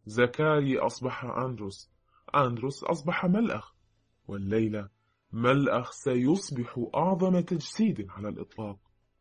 زكاري أصبح أندروس، أندروس أصبح ملأخ، والليلة ملأخ سيصبح أعظم تجسيد على الإطلاق.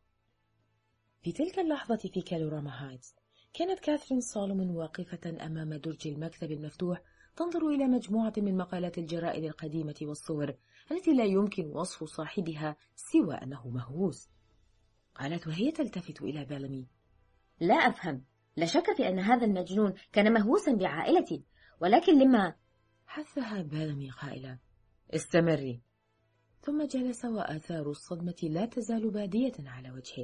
في تلك اللحظة في كالوراما هايتس كانت كاثرين سولومون واقفة أمام درج المكتب المفتوح تنظر إلى مجموعة من مقالات الجرائد القديمة والصور التي لا يمكن وصف صاحبها سوى أنه مهووس. قالت وهي تلتفت إلى بيلامي: لا أفهم، لا شك في أن هذا المجنون كان مهووسا بعائلتي، ولكن لما؟ حثها بيلامي قائلة: استمري. ثم جلس وآثار الصدمة لا تزال بادية على وجهه.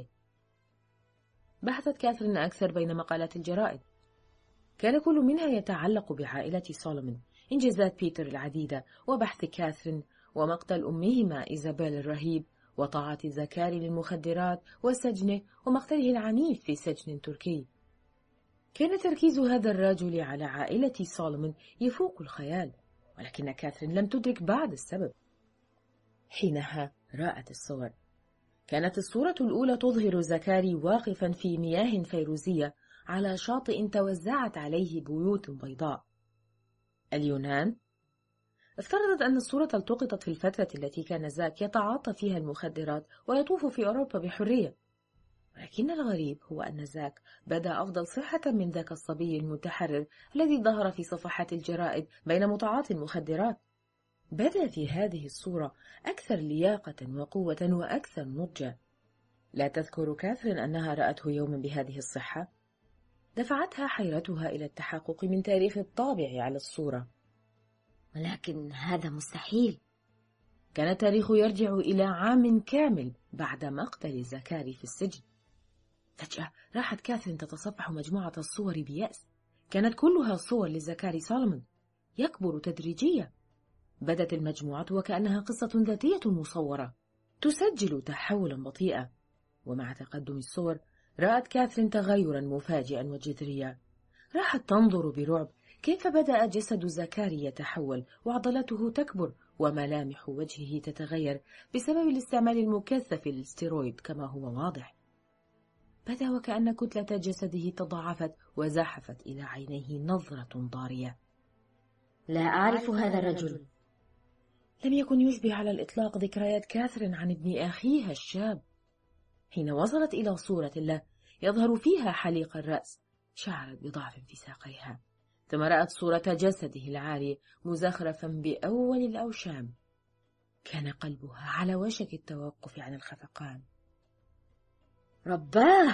بحثت كاثرين أكثر بين مقالات الجرائد، كان كل منها يتعلق بعائلة سولومون، إنجازات بيتر العديدة، وبحث كاثرين، ومقتل أمهما إيزابيل الرهيب، وطاعة زكاري للمخدرات، وسجنه، ومقتله العنيف في سجن تركي. كان تركيز هذا الرجل على عائلة سولومون يفوق الخيال، ولكن كاثرين لم تدرك بعد السبب. حينها رأت الصور. كانت الصورة الأولى تظهر زكاري واقفا في مياه فيروزية على شاطئ توزعت عليه بيوت بيضاء. اليونان؟ افترضت أن الصورة التقطت في الفترة التي كان زاك يتعاطى فيها المخدرات ويطوف في أوروبا بحرية، ولكن الغريب هو أن زاك بدا أفضل صحة من ذاك الصبي المتحرر الذي ظهر في صفحات الجرائد بين متعاطي المخدرات. بدا في هذه الصورة أكثر لياقة وقوة وأكثر نضجا. لا تذكر كاثرين أنها رأته يوما بهذه الصحة. دفعتها حيرتها إلى التحقق من تاريخ الطابع على الصورة. ولكن هذا مستحيل. كان التاريخ يرجع إلى عام كامل بعد مقتل زكاري في السجن. فجأة راحت كاثرين تتصفح مجموعة الصور بيأس. كانت كلها صور لزكاري سولومون يكبر تدريجيا. بدت المجموعة وكأنها قصة ذاتية مصورة تسجل تحولا بطيئا، ومع تقدم الصور رأت كاثرين تغيرا مفاجئا وجذريا. راحت تنظر برعب كيف بدأ جسد زكاري يتحول وعضلاته تكبر وملامح وجهه تتغير بسبب الاستعمال المكثف للستيرويد كما هو واضح. بدا وكأن كتلة جسده تضاعفت وزحفت إلى عينيه نظرة ضارية. لا أعرف هذا الرجل. لم يكن يشبه على الإطلاق ذكريات كاثرين عن ابن أخيها الشاب. حين وصلت إلى صورة له يظهر فيها حليق الرأس، شعرت بضعف في ساقيها، ثم رأت صورة جسده العاري مزخرفا بأول الأوشام. كان قلبها على وشك التوقف عن الخفقان. رباه!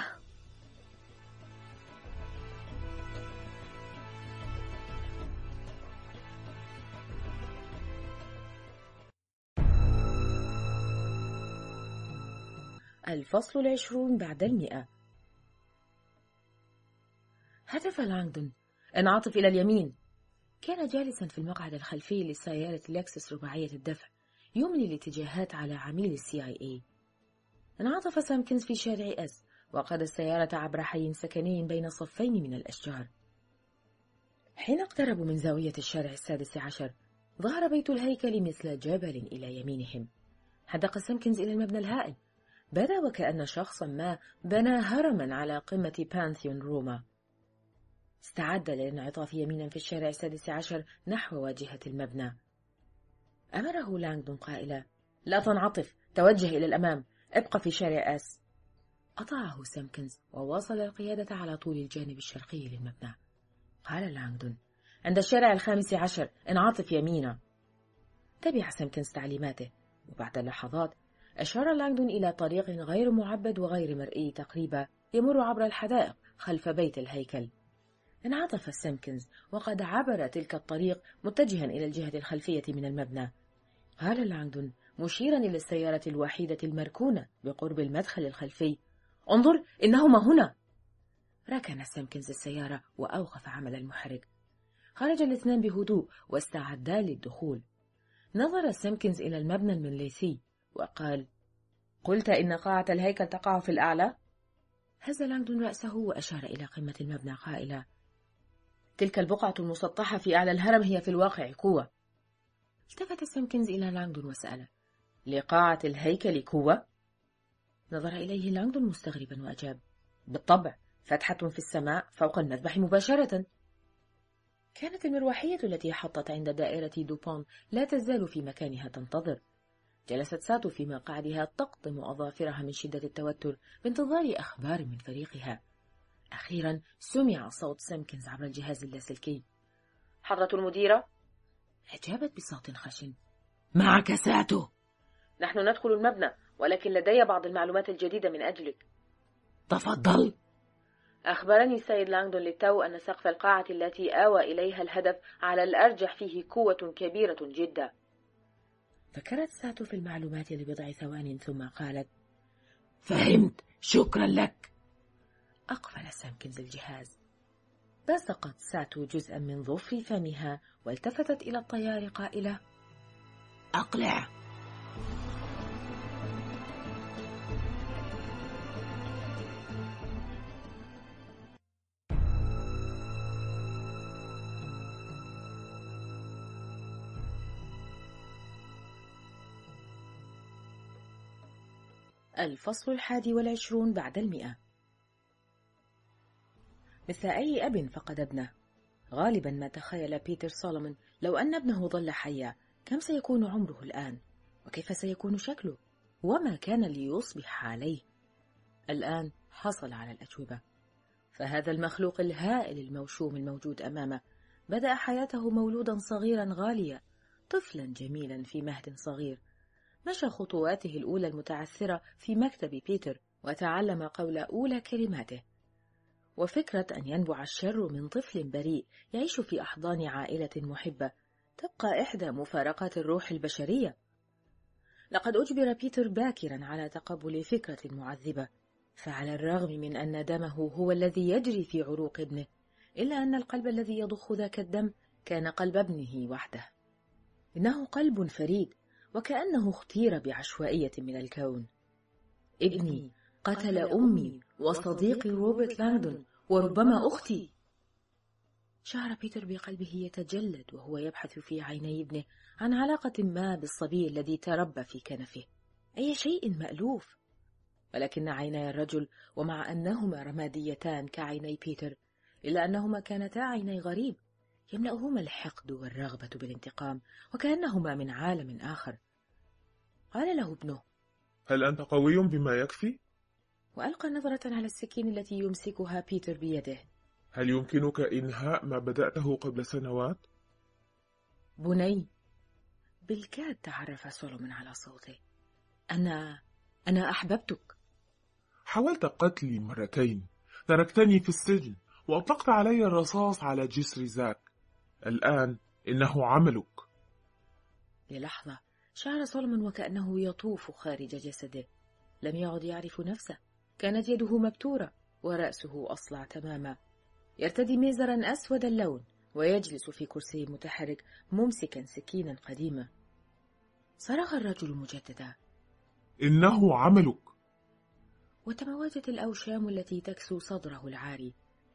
الفصل 20 بعد 100. هتف لانغدون: انعطف إلى اليمين. كان جالسا في المقعد الخلفي لسيارة لكسس رباعية الدفع يملي الاتجاهات على عميل CIA. انعطف سامكنز في شارع أس وقاد السيارة عبر حي سكني بين صفين من الأشجار. حين اقتربوا من زاوية الشارع 16 ظهر بيت الهيكل مثل جبل إلى يمينهم. حدق سامكنز إلى المبنى الهائل. بدا وكأن شخصا ما بنى هرما على قمة بانثيون روما. استعد للانعطاف يمينا في الشارع 16 نحو واجهة المبنى. أمره لانغدون قائلا: لا تنعطف، توجه إلى الأمام، ابقى في شارع أس. أطاعه سامكنز وواصل القيادة على طول الجانب الشرقي للمبنى. قال لانغدون: عند الشارع 15 انعطف يمينا. تبع سامكنز تعليماته، وبعد لحظات أشار لانغدون إلى طريق غير معبد وغير مرئي تقريبا يمر عبر الحدائق خلف بيت الهيكل. انعطف سامكنز وقد عبر تلك الطريق متجها إلى الجهة الخلفية من المبنى. قال لانغدون مشيرا إلى السيارة الوحيدة المركونة بقرب المدخل الخلفي: انظر، إنهما هنا. ركن سامكنز السيارة وأوقف عمل المحرك. خرج الاثنان بهدوء واستعدا للدخول. نظر سامكنز إلى المبنى المنليثي وقال: قلت إن قاعة الهيكل تقع في الأعلى؟ هز لانغدون رأسه وأشار إلى قمة المبنى قائلا: تلك البقعة المسطحة في أعلى الهرم هي في الواقع قوة. التفت سامكنز إلى لانغدون وسأله: لقاعة الهيكل قوة؟ نظر إليه لانغدون مستغربا وأجاب: بالطبع، فتحة في السماء فوق المذبح مباشرة. كانت المروحية التي حطت عند دائرة دوبون لا تزال في مكانها تنتظر. جلست ساتو في مقعدها تقطم أظافرها من شدة التوتر بانتظار أخبار من فريقها. أخيرا سمع صوت سيمكنز عبر الجهاز اللاسلكي. حضرة المديرة؟ أجابت بصوت خشن. معك ساتو. نحن ندخل المبنى، ولكن لدي بعض المعلومات الجديدة من أجلك. تفضل. أخبرني السيد لانغدون للتو أن سقف القاعة التي آوى إليها الهدف على الأرجح فيه قوة كبيرة جدا. فكرت ساتو في المعلومات لبضع ثوان ثم قالت: فهمت، شكرا لك. أقفل سامكنز الجهاز. بصقت ساتو جزءا من ظفر فمها والتفتت إلى الطيار قائلة: أقلع. الفصل 21 بعد 100. مثل أي أب فقد ابنه. غالبا ما تخيل بيتر سولومون لو أن ابنه ظل حيا كم سيكون عمره الآن، وكيف سيكون شكله، وما كان ليصبح عليه. الآن حصل على الأجوبة. فهذا المخلوق الهائل الموشوم الموجود أمامه بدأ حياته مولودا صغيرا غاليا، طفلا جميلا في مهد صغير. مشى خطواته الأولى المتعثرة في مكتب بيتر وتعلم قول أولى كلماته. وفكرة أن ينبع الشر من طفل بريء يعيش في أحضان عائلة محبة تبقى إحدى مفارقات الروح البشرية. لقد أجبر بيتر باكرا على تقبل فكرة معذبة، فعلى الرغم من أن دمه هو الذي يجري في عروق ابنه، إلا أن القلب الذي يضخ ذاك الدم كان قلب ابنه وحده. إنه قلب فريد، وكأنه اختير بعشوائية من الكون. ابني قتل أمي وصديقي روبرت لانغدون وربما أختي. شعر بيتر بقلبه يتجلد وهو يبحث في عيني ابنه عن علاقة ما بالصبي الذي تربى في كنفه، أي شيء مألوف. ولكن عيني الرجل، ومع أنهما رماديتان كعيني بيتر، إلا أنهما كانتا عيني غريب يملأهما الحقد والرغبة بالانتقام، وكأنهما من عالم آخر. قال له ابنه: هل أنت قوي بما يكفي؟ وألقى نظرة على السكين التي يمسكها بيتر بيده. هل يمكنك إنهاء ما بدأته قبل سنوات؟ بني. بالكاد تعرف سولومون على صوته. أنا أحببتك. حاولت قتلي مرتين، تركتني في السجن، وأطلقت علي الرصاص على جسر زاك. الآن إنه عملك. للحظة شعر سولومون وكأنه يطوف خارج جسده. لم يعد يعرف نفسه. كانت يده مبتورة ورأسه أصلع تماما، يرتدي ميزرا أسود اللون ويجلس في كرسي متحرك ممسكا سكينا قديمة. صرخ الرجل مجددا: إنه عملك. وتموجت الأوشام التي تكسو صدره العاري.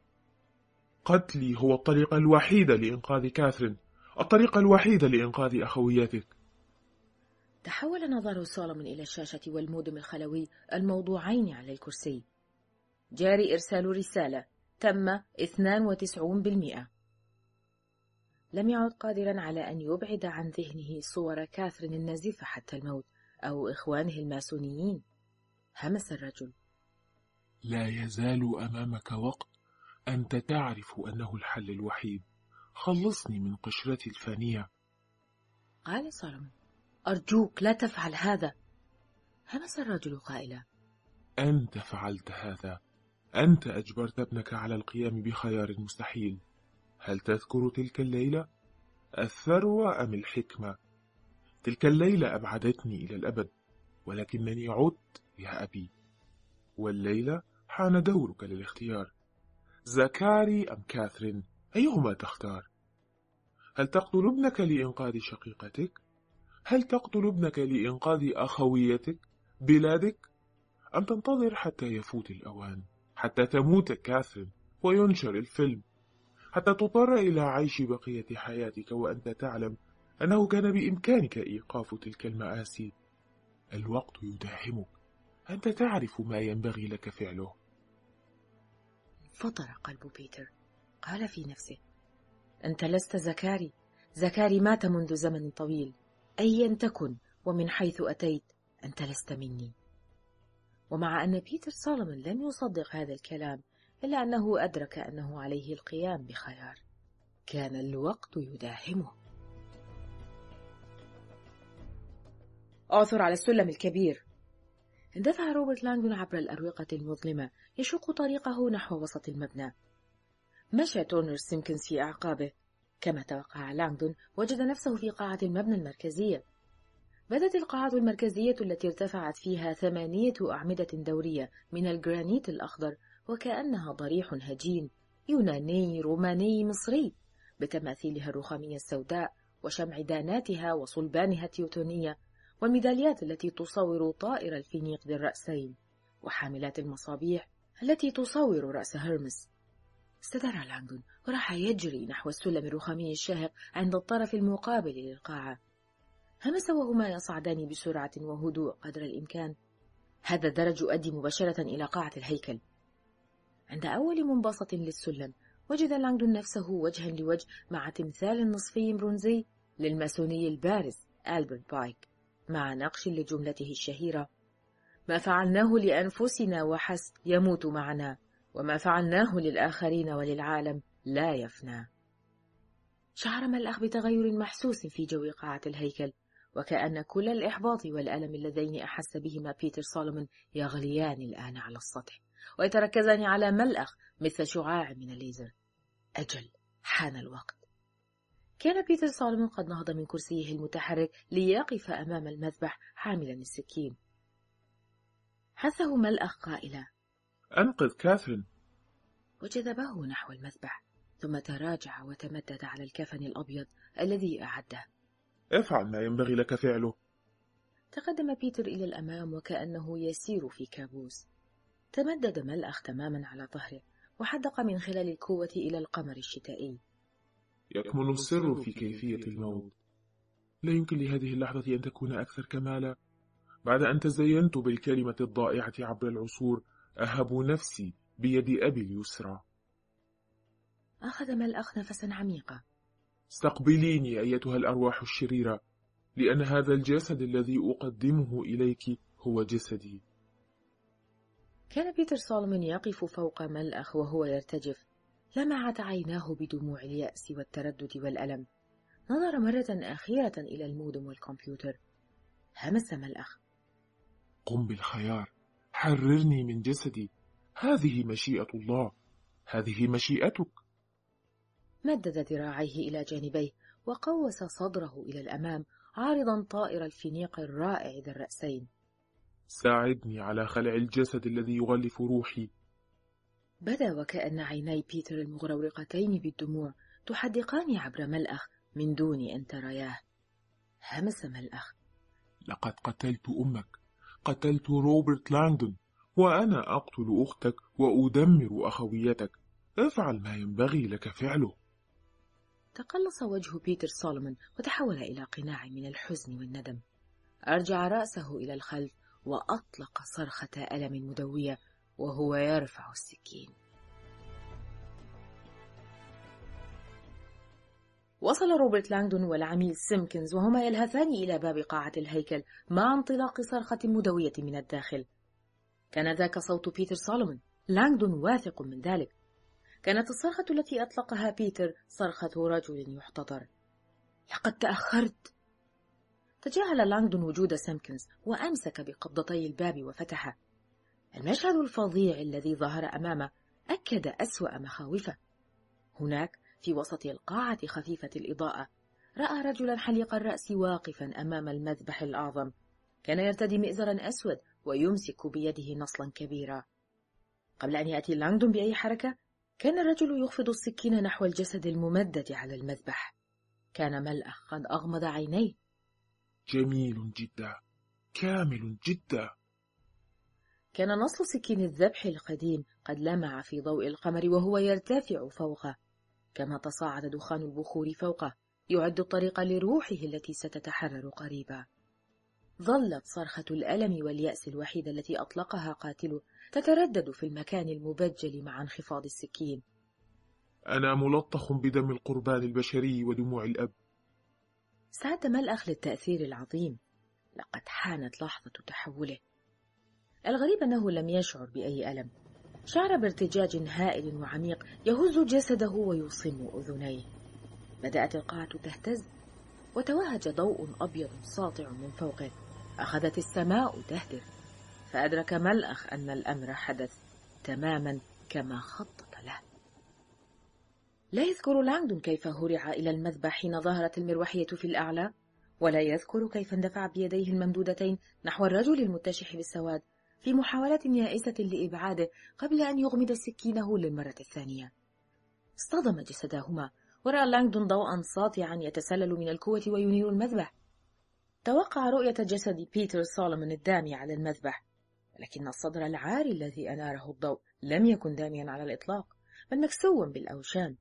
قتلي هو الطريقة الوحيدة لإنقاذ كاثرين، الطريقة الوحيدة لإنقاذ أخويتك. تحول نظر سولومون إلى الشاشة والمودم الخلوي الموضوعين على الكرسي. جاري إرسال رسالة، تم 92%. لم يعد قادرا على أن يبعد عن ذهنه صور كاثرين النزيفة حتى الموت أو إخوانه الماسونيين. همس الرجل: لا يزال أمامك وقت، أنت تعرف أنه الحل الوحيد. خلصني من قشرتي الفانية. قال سولومون: أرجوك لا تفعل هذا. همس الرجل قائلا: أنت فعلت هذا. أنت أجبرت ابنك على القيام بخيار مستحيل. هل تذكر تلك الليلة؟ الثروة أم الحكمة؟ تلك الليلة أبعدتني إلى الأبد، ولكنني عدت يا أبي. والليلة حان دورك للاختيار. زكاري أم كاثرين، أيهما تختار؟ هل تقتل ابنك لإنقاذ شقيقتك؟ هل تقتل ابنك لإنقاذ أخويتك، بلادك؟ أم تنتظر حتى يفوت الأوان، حتى تموت كاثرين وينشر الفيلم، حتى تضطر إلى عيش بقية حياتك وأنت تعلم أنه كان بإمكانك إيقاف تلك المآسي؟ الوقت يداهمك، أنت تعرف ما ينبغي لك فعله. فطر قلب بيتر. قال في نفسه: أنت لست زكاري. زكاري مات منذ زمن طويل. أيا تكن ومن حيث أتيت، أنت لست مني. ومع أن بيتر سولومون لم يصدق هذا الكلام، إلا أنه أدرك أنه عليه القيام بخيار. كان الوقت يداهمه. أعثر على السلم الكبير. اندفع روبرت لانغدون عبر الأروقة المظلمة يشق طريقه نحو وسط المبنى. مشى تورنر سيمكنز في أعقابه. كما توقع لانغدون، وجد نفسه في قاعة المبنى المركزية. بدت القاعة المركزية التي ارتفعت فيها 8 أعمدة دورية من الجرانيت الأخضر وكأنها ضريح هجين يوناني روماني مصري، بتماثيلها الرخامية السوداء وشمع داناتها وصلبانها التيوتونية، والميداليات التي تصور طائر الفينيق ذي الرأسين، وحاملات المصابيح التي تصور رأس هرمس. استدار لانغدون وراح يجري نحو السلم الرخامي الشاهق عند الطرف المقابل للقاعة. همس وهما يصعدان بسرعة وهدوء قدر الإمكان. هذا الدرج يؤدي مباشرة إلى قاعة الهيكل. عند أول منبسط للسلم وجد لانغدون نفسه وجها لوجه مع تمثال نصفي برونزي للماسوني البارز ألبرت بايك، مع نقش لجملته الشهيرة: ما فعلناه لأنفسنا وحسب يموت معنا، وما فعلناه للآخرين وللعالم لا يفنى. شعر ملأخ بتغير محسوس في جو قاعة الهيكل، وكأن كل الإحباط والألم اللذين أحس بهما بيتر سولومون يغليان الآن على السطح ويتركزان على ملأخ مثل شعاع من الليزر. أجل، حان الوقت. كان بيتر سولومون قد نهض من كرسيه المتحرك ليقف أمام المذبح حاملا السكين. حثه ملأخ قائلا: أنقذ كاثرين. وجذبه نحو المذبح، ثم تراجع وتمدد على الكفن الأبيض الذي أعده. افعل ما ينبغي لك فعله. تقدم بيتر إلى الأمام وكأنه يسير في كابوس. تمدد ملأخ تماما على ظهره وحدق من خلال الكوة إلى القمر الشتائي. يكمن السر في كيفية الموت. لا يمكن لهذه اللحظة أن تكون أكثر كمالا. بعد أن تزينت بالكلمة الضائعة عبر العصور، أهب نفسي بيد أبي اليسرى. أخذ ملأخ نفسا عميقا. استقبليني أيتها الأرواح الشريرة، لأن هذا الجسد الذي أقدمه إليك هو جسدي. كان بيتر سولومون يقف فوق ملأخ وهو يرتجف. لمعت عيناه بدموع اليأس والتردد والألم. نظر مرة أخيرة إلى المودم والكمبيوتر. همس ملأخ: قم بالخيار، حررني من جسدي. هذه مشيئة الله، هذه مشيئتك. مدد ذراعيه إلى جانبيه وقوس صدره إلى الأمام عارضا طائر الفينيق الرائع ذي الرأسين. ساعدني على خلع الجسد الذي يغلف روحي. بدا وكأن عيني بيتر المغرورقتين بالدموع تحدقان عبر ملأخ من دون أن ترياه. همس ملأخ: لقد قتلت أمك، قتلت روبرت لانغدون، وأنا أقتل أختك وأدمر أخويتك. افعل ما ينبغي لك فعله. تقلص وجه بيتر سولومون وتحول إلى قناع من الحزن والندم. أرجع رأسه إلى الخلف وأطلق صرخة ألم مدوية وهو يرفع السكين. وصل روبرت لانغدون والعميل سيمكنز وهما يلهثان إلى باب قاعة الهيكل مع انطلاق صرخة مدوية من الداخل. كان ذاك صوت بيتر سولومون، لانغدون واثق من ذلك. كانت الصرخة التي أطلقها بيتر صرخة رجل يحتضر. لقد تأخرت. تجاهل لانغدون وجود سيمكنز وأمسك بقبضتي الباب وفتحه. المشهد الفظيع الذي ظهر أمامه أكد أسوأ مخاوفه. هناك في وسط القاعة خفيفة الإضاءة رأى رجلا حليق الرأس واقفا أمام المذبح الأعظم. كان يرتدي مئزرا أسود ويمسك بيده نصلا كبيرا. قبل أن يأتي لانغدون بأي حركة، كان الرجل يخفض السكين نحو الجسد الممدد على المذبح. كان ملأخ قد أغمض عينيه. جميل جدا، كامل جدا. كان نصل سكين الذبح القديم قد لمع في ضوء القمر وهو يرتفع فوقه. كما تصاعد دخان البخور فوقه يعد الطريق لروحه التي ستتحرر قريبا. ظلت صرخة الألم واليأس الوحيدة التي أطلقها قاتله تتردد في المكان المبجل مع انخفاض السكين. أنا ملطخ بدم القربان البشري ودموع الأب. استعد ملأخ للتأثير العظيم. لقد حانت لحظة تحوله. الغريب أنه لم يشعر بأي ألم. شعر بارتجاج هائل وعميق يهز جسده ويصم أذنيه. بدأت القاعة تهتز، وتوهج ضوء أبيض ساطع من فوقه. أخذت السماء تهدر، فأدرك ملأخ أن الأمر حدث تماما كما خطط له. لا يذكر لانغدون كيف هرع إلى المذبح حين ظهرت المروحية في الأعلى، ولا يذكر كيف اندفع بيديه الممدودتين نحو الرجل المتشح بالسواد في محاولة يائسة لإبعاده قبل أن يغمد سكينه للمرة الثانية. اصطدم جسداهما، ورأى لانغدون ضوءا ساطعا يتسلل من الكوة وينير المذبح. توقع رؤية جسد بيتر سولومون الدامي على المذبح، ولكن الصدر العاري الذي أناره الضوء لم يكن داميا على الإطلاق، بل مكسوا بالأوشام.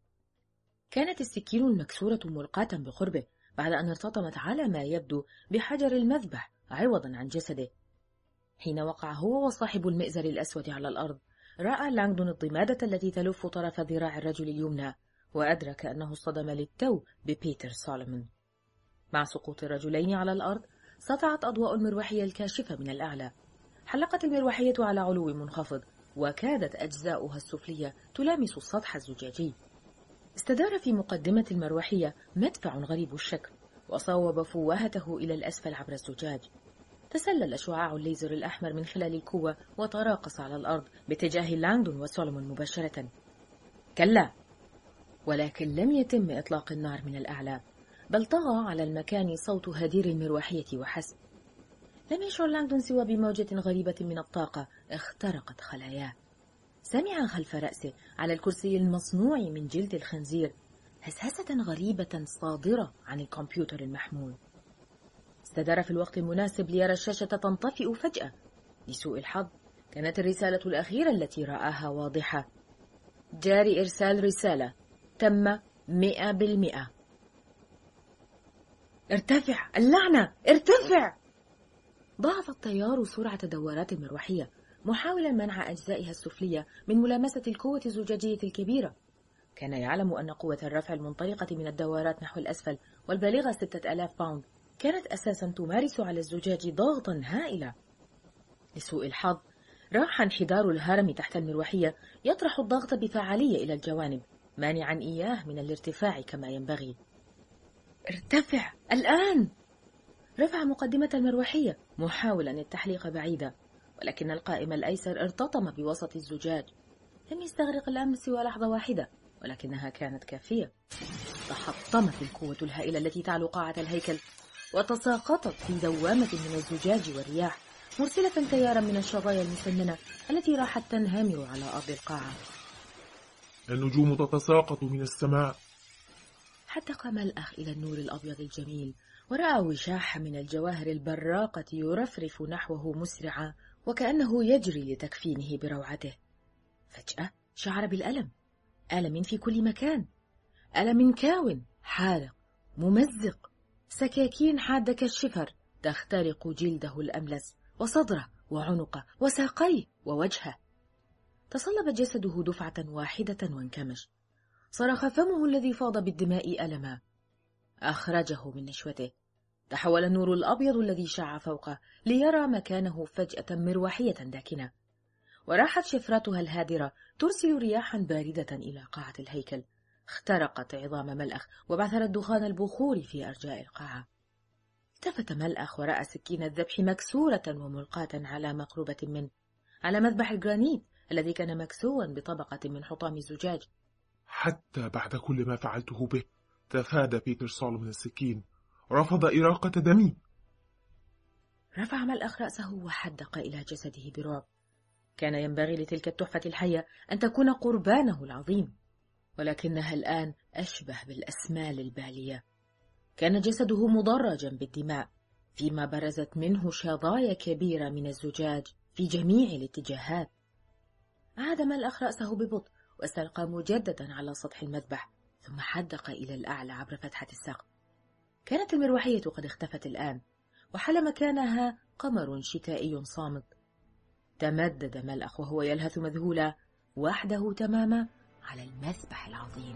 كانت السكين المكسورة ملقاة بقربه بعد أن ارتطمت على ما يبدو بحجر المذبح عوضا عن جسده. حين وقع هو وصاحب المئزر الأسود على الأرض، رأى لانغدون الضمادة التي تلف طرف ذراع الرجل اليمنى، وأدرك أنه اصطدم للتو ببيتر سولومون. مع سقوط الرجلين على الأرض، سطعت أضواء المروحية الكاشفة من الأعلى. حلقت المروحية على علو منخفض، وكادت أجزاؤها السفلية تلامس السطح الزجاجي. استدار في مقدمة المروحية مدفع غريب الشكل، وصوب فوهته إلى الأسفل عبر الزجاج. تسلل شعاع الليزر الأحمر من خلال الكوة وتراقص على الأرض باتجاه لانغدون وسولومون مباشرة. كلا، ولكن لم يتم إطلاق النار من الأعلى، بل طغى على المكان صوت هدير المروحية وحسب. لم يشعر لانغدون سوى بموجة غريبة من الطاقة اخترقت خلاياه. سمع خلف رأسه على الكرسي المصنوع من جلد الخنزير هسهسة غريبة صادرة عن الكمبيوتر المحمول. استدار في الوقت المناسب ليرى الشاشة تنطفئ فجأة. لسوء الحظ كانت الرسالة الأخيرة التي رآها واضحة: جاري إرسال رسالة، تم 100%. ارتفع اللعنة، ارتفع! ضاعف التيار سرعة دورات المروحية، محاولا منع أجزائها السفلية من ملامسة القوة الزجاجية الكبيرة. كان يعلم أن قوة الرفع المنطلقة من الدورات نحو الأسفل والبالغة 6000 باوند كانت أساسا تمارس على الزجاج ضغطا هائلا. لسوء الحظ راح انحدار الهرم تحت المروحية يطرح الضغط بفعالية إلى الجوانب، مانعا إياه من الارتفاع كما ينبغي. ارتفع الآن! رفع مقدمة المروحية محاولا التحليق بعيدا، ولكن القائم الأيسر ارتطم بوسط الزجاج. لم يستغرق الأمر سوى لحظة واحدة، ولكنها كانت كافية. تحطمت القوة الهائلة التي تعلو قاعة الهيكل، وتساقطت في دوامة من الزجاج والرياح، مرسلة تيارا من الشظايا المسننة التي راحت تنهمر على أرض القاعة. النجوم تتساقط من السماء. حدق ملأخ إلى النور الأبيض الجميل، ورأى وشاح من الجواهر البراقة يرفرف نحوه مسرعا، وكأنه يجري لتكفينه بروعته. فجأة شعر بالألم، ألم في كل مكان، ألم كاون حارق ممزق، سكاكين حادة كالشفر تخترق جلده الأملس وصدره وعنقه وساقيه ووجهه. تصلب جسده دفعة واحدة وانكمش. صرخ فمه الذي فاض بالدماء ألما. أخرجه من نشوته. تحول النور الأبيض الذي شع فوقه ليرى مكانه فجأة مروحية داكنة، وراحت شفراتها الهادرة ترسل رياحا باردة إلى قاعة الهيكل، اخترقت عظام ملأخ وبعثرت دخان البخور في أرجاء القاعة. التفت ملأخ ورأى سكين الذبح مكسورة وملقاة على مقربة منه، على مذبح الجرانيت الذي كان مكسوا بطبقة من حطام الزجاج. حتى بعد كل ما فعلته به تفادى بيتر سولومون السكين، رفض إراقة دمي. رفع ملأخ رأسه وحدق إلى جسده برعب. كان ينبغي لتلك التحفة الحية أن تكون قربانه العظيم، ولكنها الآن أشبه بالأسمال البالية. كان جسده مضرجا بالدماء، فيما برزت منه شظايا كبيرة من الزجاج في جميع الاتجاهات. عاد ملأخ رأسه ببطء واستلقى مجددا على سطح المذبح، ثم حدق إلى الأعلى عبر فتحة السقف. كانت المروحية قد اختفت الآن، وحل مكانها قمر شتائي صامت. تمدد ملأخ وهو يلهث مذهولا، وحده تماما على المذبح العظيم.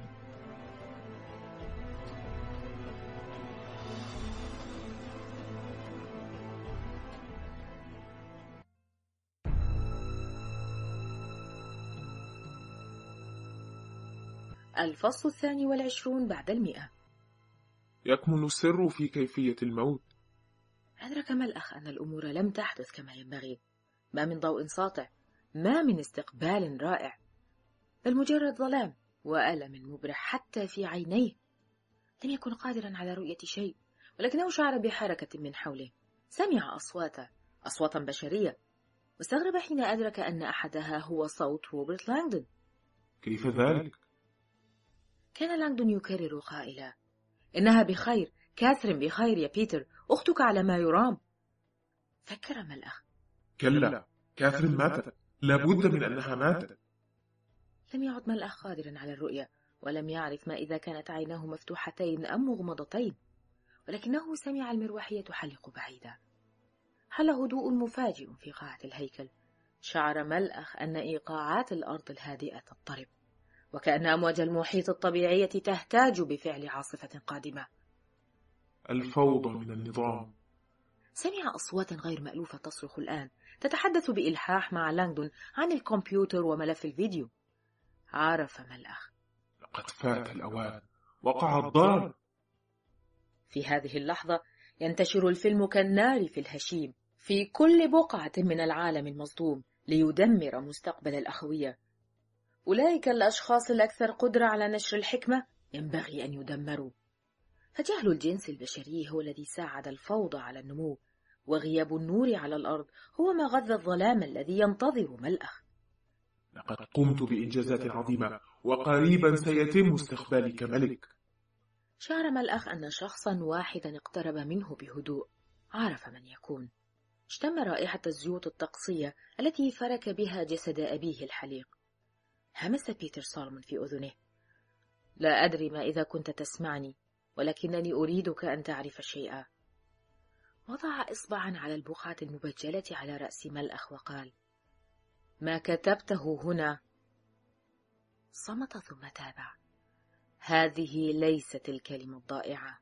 الفصل 22 بعد 100. يكمن السر في كيفية الموت. أدرك ملأخ أن الأمور لم تحدث كما ينبغي، ما من ضوء ساطع، ما من استقبال رائع، بل مجرد ظلام وألم مبرح حتى في عينيه. لم يكن قادرا على رؤية شيء، ولكنه شعر بحركة من حوله. سمع أصواتا بشرية، واستغرب حين أدرك أن أحدها هو صوت روبرت لانغدون. كيف ذلك؟ كان لانغدون يكرر قائلا: إنها بخير، كاثرين بخير يا بيتر، أختك على ما يرام. فكر ملأخ: كلا، كاثرين ماتت، لابد من أنها ماتت. لم يعد ملأخ قادرا على الرؤية، ولم يعرف ما إذا كانت عيناه مفتوحتين أم مغمضتين، ولكنه سمع المروحية تحلق بعيدا. حل هدوء مفاجئ في قاعة الهيكل. شعر ملأخ أن إيقاعات الأرض الهادئة تضطرب، وكأن أمواج المحيط الطبيعية تهتاج بفعل عاصفة قادمة. الفوضى من النظام. سمع أصواتا غير مألوفة تصرخ الآن، تتحدث بإلحاح مع لانغدون عن الكمبيوتر وملف الفيديو. عرف ملأخ: لقد فات الأوان، وقع الضرر. في هذه اللحظة ينتشر الفيلم كالنار في الهشيم في كل بقعة من العالم المصدوم ليدمر مستقبل الأخوية. أولئك الأشخاص الأكثر قدرة على نشر الحكمة ينبغي أن يدمروا، فجهل الجنس البشري هو الذي ساعد الفوضى على النمو، وغياب النور على الأرض هو ما غذى الظلام الذي ينتظر ملأخ. لقد قمت بإنجازات عظيمة، وقريبا سيتم استقبالي كملك. شعر ملأخ أن شخصا واحدا اقترب منه بهدوء. عرف من يكون. اشتم رائحة الزيوت الطقسية التي فرك بها جسد أبيه الحليق. همس بيتر سولمون في أذنه: لا أدري ما إذا كنت تسمعني، ولكنني أريدك أن تعرف شيئا. وضع إصبعا على البقعة المبجلة على رأس ملأخ وقال: ما كتبته هنا. صمت ثم تابع: هذه ليست الكلمة الضائعة.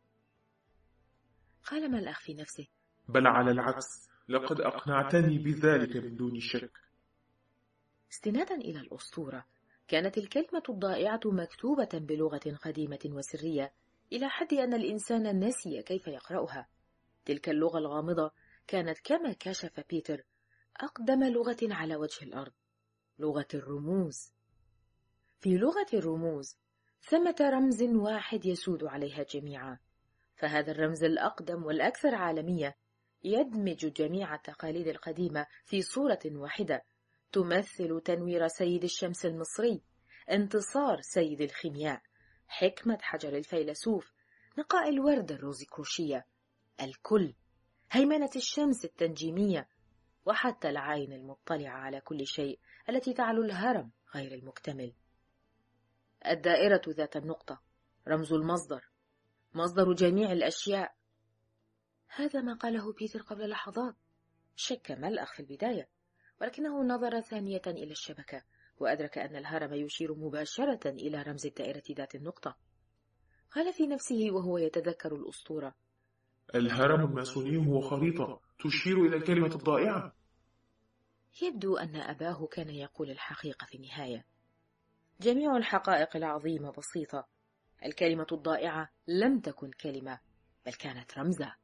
قال ملأخ في نفسه: بل على العكس، لقد أقنعتني بذلك من دون شك. استنادا إلى الأسطورة، كانت الكلمة الضائعة مكتوبة بلغة قديمة وسرية إلى حد أن الإنسان نسي كيف يقرأها. تلك اللغة الغامضة كانت كما كشف بيتر أقدم لغة على وجه الأرض، لغة الرموز. في لغة الرموز ثمة رمز واحد يسود عليها جميعا، فهذا الرمز الأقدم والأكثر عالمية يدمج جميع التقاليد القديمة في صورة واحدة، تمثل تنوير سيد الشمس المصري، انتصار سيد الخيمياء، حكمة حجر الفيلسوف، نقاء الورد الروزيكروشية، الكل، هيمنة الشمس التنجيمية، وحتى العين المطلعة على كل شيء التي تعلو الهرم غير المكتمل. الدائرة ذات النقطة، رمز المصدر، مصدر جميع الأشياء. هذا ما قاله بيتر قبل لحظات. شك ملأخ في البداية، ولكنه نظر ثانية إلى الشبكة وأدرك أن الهرم يشير مباشرة إلى رمز الدائرة ذات النقطة. قال في نفسه وهو يتذكر الأسطورة: الهرم الماسوني هو خريطة تشير إلى الكلمة الضائعة. يبدو أن أباه كان يقول الحقيقة في النهاية. جميع الحقائق العظيمة بسيطة. الكلمة الضائعة لم تكن كلمة، بل كانت رمزا.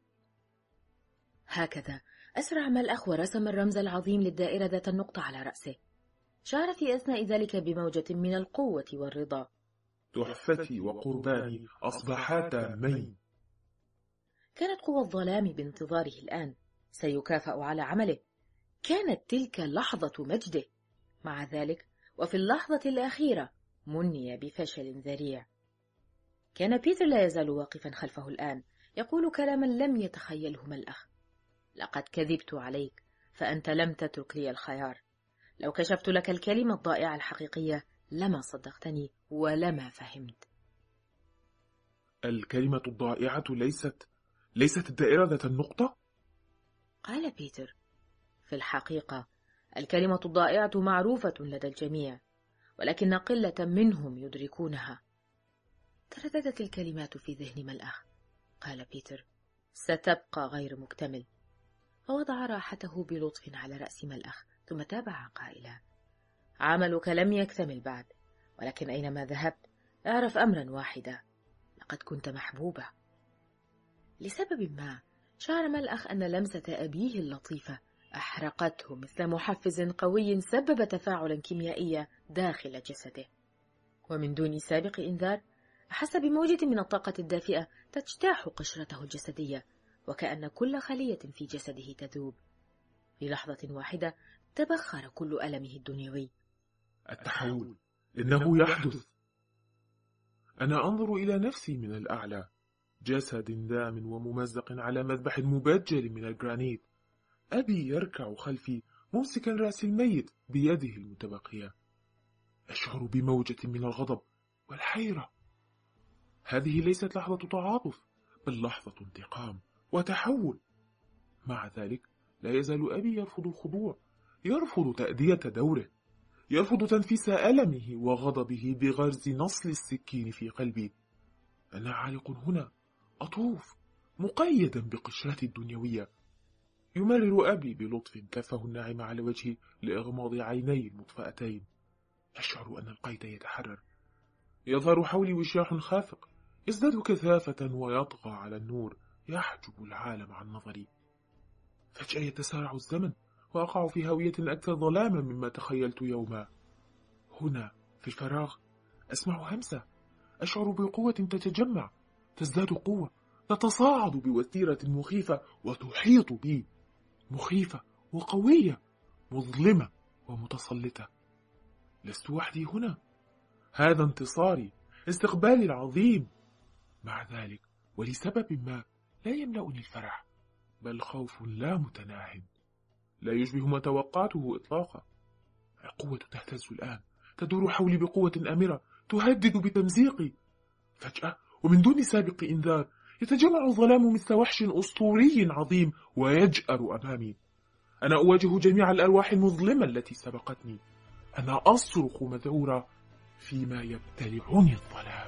هكذا أسرع ملأخ ورسم الرمز العظيم للدائرة ذات النقطة على رأسه. شعر في أثناء ذلك بموجة من القوة والرضا. تحفتي وقرباني أصبحا تامين. كانت قوى الظلام بانتظاره الآن، سيكافأ على عمله. كانت تلك لحظة مجده. مع ذلك وفي اللحظة الأخيرة مني بفشل ذريع. كان بيتر لا يزال واقفا خلفه الآن، يقول كلاما لم يتخيله ملأخ: لقد كذبت عليك، فأنت لم تترك لي الخيار. لو كشفت لك الكلمة الضائعة الحقيقية لما صدقتني ولما فهمت. الكلمة الضائعة ليست الدائرة ذات النقطة؟ قال بيتر: في الحقيقة الكلمة الضائعة معروفة لدى الجميع، ولكن قلة منهم يدركونها. ترددت الكلمات في ذهن ملأخ. قال بيتر: ستبقى غير مكتمل. فوضع راحته بلطف على رأس ملأخ، ثم تابع قائلا: عملك لم يكتمل بعد، ولكن أينما ذهبت اعرف أمرا واحدا: لقد كنت محبوبة. لسبب ما شعر ملأخ أن لمسة أبيه اللطيفة أحرقته مثل محفز قوي سبب تفاعلا كيميائيا داخل جسده، ومن دون سابق إنذار أحس بموجة من الطاقة الدافئة تجتاح قشرته الجسدية، وكأن كل خلية في جسده تذوب. في لحظة واحدة تبخر كل ألمه الدنيوي. التحول إنه يحدث. أنا أنظر إلى نفسي من الأعلى، جسد دام وممزق على مذبح مبجل من الجرانيت. أبي يركع خلفي ممسكا رأس الميت بيده المتبقية. أشعر بموجة من الغضب والحيرة. هذه ليست لحظة تعاطف، بل لحظة انتقام وتحول. مع ذلك لا يزال أبي يرفض الخضوع، يرفض تأدية دوره، يرفض تنفيس ألمه وغضبه بغرز نصل السكين في قلبي. أنا عالق هنا، أطوف مقيدا بقشرتي الدنيوية. يمرر أبي بلطف كفه الناعم على وجهي لإغماض عيني المطفأتين. أشعر أن القيد يتحرر. يظهر حولي وشاح خافق يزداد كثافة ويطغى على النور، يحجب العالم عن نظري. فجأة يتسارع الزمن وأقع في هوية أكثر ظلاما مما تخيلت يوما. هنا في الفراغ أسمع همسة، أشعر بقوة تتجمع، تزداد قوة، تتصاعد بوتيرة مخيفة وتحيط بي، مخيفة وقوية، مظلمة ومتسلطة. لست وحدي هنا، هذا انتصاري، استقبالي العظيم. مع ذلك ولسبب ما لا يملأني الفرح، بل خوف لا متناهٍ لا يشبه ما توقعته إطلاقا. القوة تهتز الآن، تدور حولي بقوة أمرة، تهدد بتمزيقي. فجأة ومن دون سابق إنذار يتجمع الظلام مثل وحش أسطوري عظيم ويجأر أمامي. أنا أواجه جميع الأرواح المظلمة التي سبقتني. أنا أصرخ مذعورا فيما يبتلعني الظلام.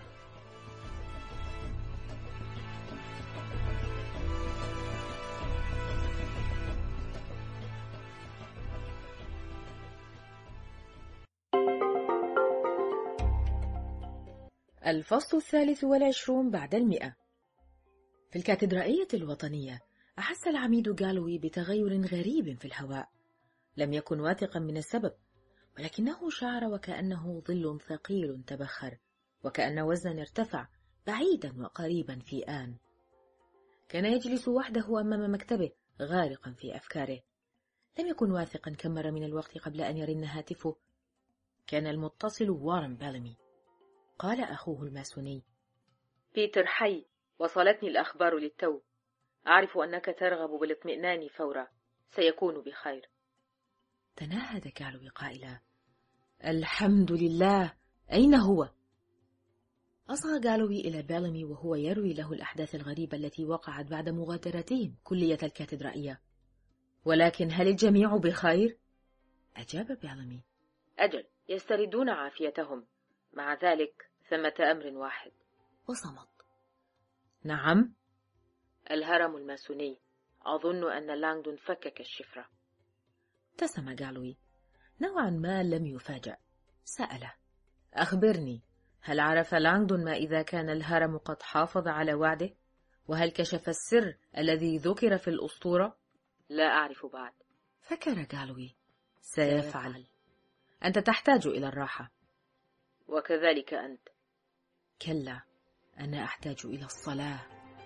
الفصل 23 بعد 100. في الكاتدرائية الوطنية أحس العميد جالوي بتغير غريب في الهواء. لم يكن واثقا من السبب، ولكنه شعر وكأنه ظل ثقيل تبخر، وكأن وزنا ارتفع بعيدا وقريبا في آن. كان يجلس وحده أمام مكتبه غارقا في أفكاره. لم يكن واثقا كم مرة من الوقت قبل أن يرن هاتفه. كان المتصل وارن بيلامي. قال أخوه الماسوني: بيتر حي، وصلتني الأخبار للتو. أعرف أنك ترغب بالاطمئنان فورا، سيكون بخير. تنهد جالوي قائلا: الحمد لله، أين هو؟ أصغى جالوي إلى بيلامي وهو يروي له الأحداث الغريبة التي وقعت بعد مغادرتهم كلية الكاتدرائية. ولكن هل الجميع بخير؟ أجاب بيلامي: أجل، يستردون عافيتهم. مع ذلك ثمة أمر واحد. وصمت. نعم؟ الهرم الماسوني. أظن أن لانغدون فكك الشفرة. ابتسم جالوي نوعا ما لم يفاجأ. سأله: أخبرني، هل عرف لانغدون ما إذا كان الهرم قد حافظ على وعده؟ وهل كشف السر الذي ذكر في الأسطورة؟ لا أعرف بعد. فكر جالوي: سيفعل. أنت تحتاج إلى الراحة. وكذلك أنت. كلا، أنا أحتاج إلى الصلاة.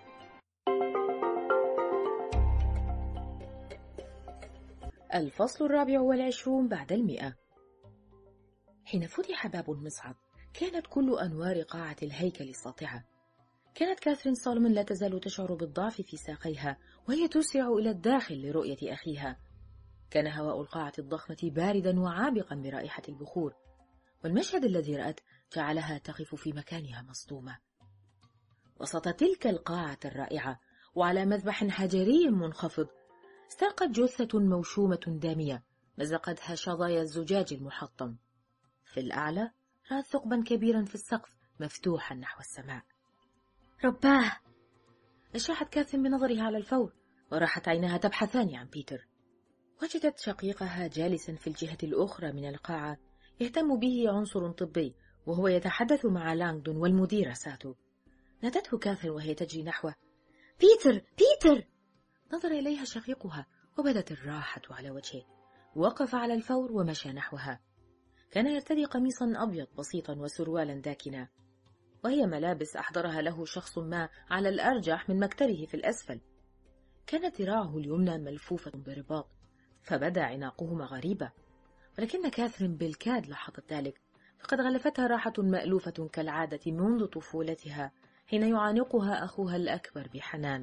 الفصل 24 بعد 100. حين فتح باب المصعد كانت كل أنوار قاعة الهيكل ساطعة. كانت كاثرين سولومون لا تزال تشعر بالضعف في ساقيها وهي تسرع إلى الداخل لرؤية أخيها. كان هواء القاعة الضخمة باردا وعابقا برائحة البخور، والمشهد الذي رأت جعلها تقف في مكانها مصدومة. وسط تلك القاعة الرائعة وعلى مذبح حجري منخفض استلقت جثة موشومة دامية مزقتها شظايا الزجاج المحطم. في الأعلى رأت ثقبا كبيرا في السقف مفتوحا نحو السماء. رباه! أشاحت كاثرين بنظرها على الفور، وراحت عيناها تبحثان عن بيتر. وجدت شقيقها جالسا في الجهة الأخرى من القاعة يهتم به عنصر طبي، وهو يتحدث مع لانغدون والمديرة ساتو. نادته كاثرين وهي تجري نحوه: بيتر! بيتر! نظر إليها شقيقها وبدت الراحة على وجهه. وقف على الفور ومشى نحوها. كان يرتدي قميصا أبيض بسيطا وسروالا داكنا، وهي ملابس أحضرها له شخص ما على الأرجح من مكتبه في الأسفل. كانت ذراعه اليمنى ملفوفة برباط، فبدا عناقهما غريبة، ولكن كاثرين بالكاد لاحظت ذلك، فقد غلفتها راحة مألوفة كالعادة منذ طفولتها حين يعانقها أخوها الأكبر بحنان.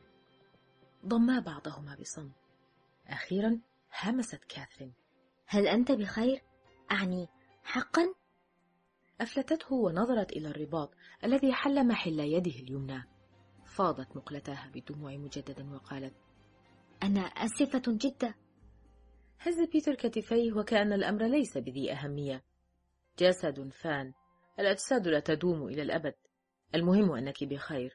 ضما بعضهما بصمت. أخيرا همست كاثرين: هل أنت بخير؟ أعني حقا؟ أفلتته ونظرت إلى الرباط الذي حل محل يده اليمنى. فاضت مقلتاها بالدموع مجددا وقالت: أنا آسفة جدا. هز بيتر كتفيه وكأن الأمر ليس بذي أهمية. جسد فان، الأجساد لا تدوم إلى الأبد، المهم أنك بخير.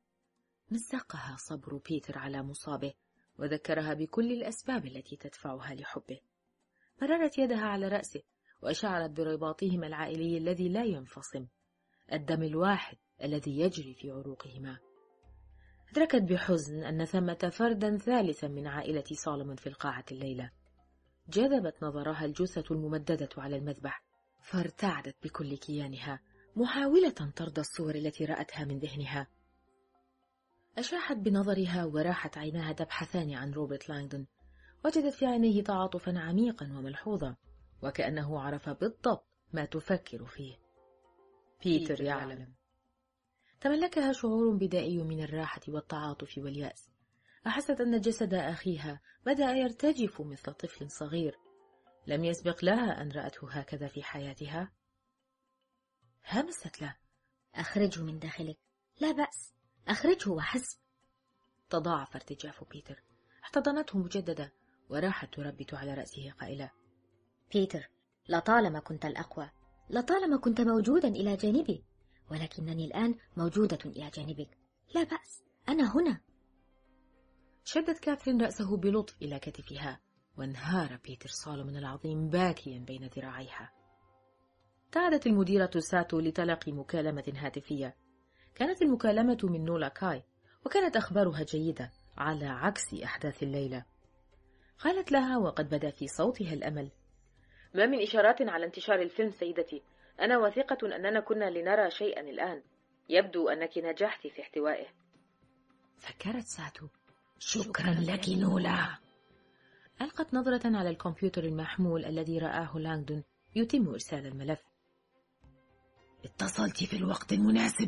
مزقها صبر بيتر على مصابه، وذكرها بكل الأسباب التي تدفعها لحبه. مررت يدها على رأسه وأشعرت برباطهما العائلي الذي لا ينفصم، الدم الواحد الذي يجري في عروقهما. أدركت بحزن أن ثمة فردا ثالثا من عائلة سولومون في القاعة الليلة. جذبت نظرها الجثة الممددة على المذبح، فارتعدت بكل كيانها محاولة طرد الصور التي رأتها من ذهنها. أشاحت بنظرها وراحت عيناها تبحثان عن روبرت لانغدون. وجدت في عينيه تعاطفا عميقا وملحوظا، وكأنه عرف بالضبط ما تفكر فيه. بيتر يعلم. تملكها شعور بدائي من الراحة والتعاطف واليأس. أحست أن جسد أخيها بدأ يرتجف مثل طفل صغير، لم يسبق لها أن رأته هكذا في حياتها. همست له: أخرجه من داخلك، لا بأس، أخرجه وحسب. تضاعف ارتجاف بيتر. احتضنته مجددا وراحت تربت على رأسه قائلة: بيتر، لطالما كنت الأقوى، لطالما كنت موجودا إلى جانبي، ولكنني الآن موجودة إلى جانبك، لا بأس، أنا هنا. شدت كاثرين رأسه بلطف إلى كتفها، وانهار بيتر سولومون العظيم باكيا بين ذراعيها. ابتعدت المديرة ساتو لتلقي مكالمة هاتفية. كانت المكالمة من نولا كاي، وكانت أخبارها جيدة على عكس أحداث الليلة. قالت لها وقد بدا في صوتها الأمل: ما من إشارات على انتشار الفيلم سيدتي، أنا واثقة أننا كنا لنرى شيئا الآن، يبدو أنك نجحت في احتوائه. فكرت ساتو: شكرا لك نولا. ألقت نظرة على الكمبيوتر المحمول الذي رآه لانغدون يتم إرسال الملف. اتصلت في الوقت المناسب.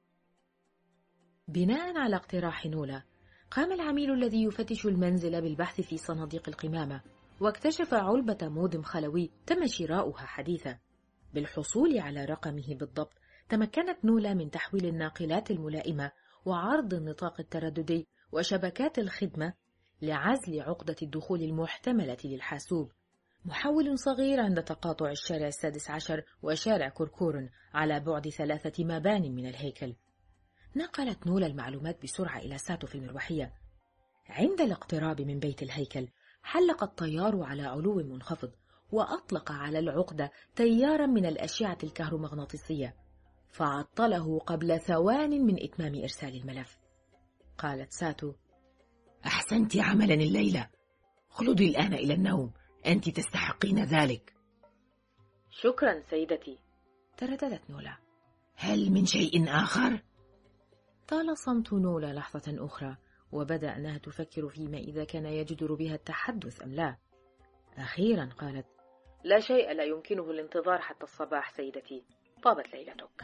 بناء على اقتراح نولا، قام العميل الذي يفتش المنزل بالبحث في صناديق القمامة، واكتشف علبة مودم خلوي تم شراؤها حديثا. بالحصول على رقمه بالضبط، تمكنت نولا من تحويل الناقلات الملائمة وعرض النطاق الترددي وشبكات الخدمة لعزل عقدة الدخول المحتملة للحاسوب، محول صغير عند تقاطع الشارع 16 وشارع كركور على بعد 3 مبان من الهيكل. نقلت نولا المعلومات بسرعة إلى ساتو في المروحية. عند الاقتراب من بيت الهيكل، حلق الطيار على علو منخفض، وأطلق على العقدة تيارا من الأشعة الكهرومغناطيسية، فعطله قبل ثوان من إتمام إرسال الملف. قالت ساتو: أحسنت عملا الليلة، خلدي الآن إلى النوم، أنت تستحقين ذلك. شكرا سيدتي، ترددت نولا. هل من شيء آخر؟ طال صمت نولا لحظة أخرى، وبدأ أنها تفكر فيما إذا كان يجدر بها التحدث أم لا. أخيرا قالت: لا شيء لا يمكنه الانتظار حتى الصباح سيدتي، طابت ليلتك.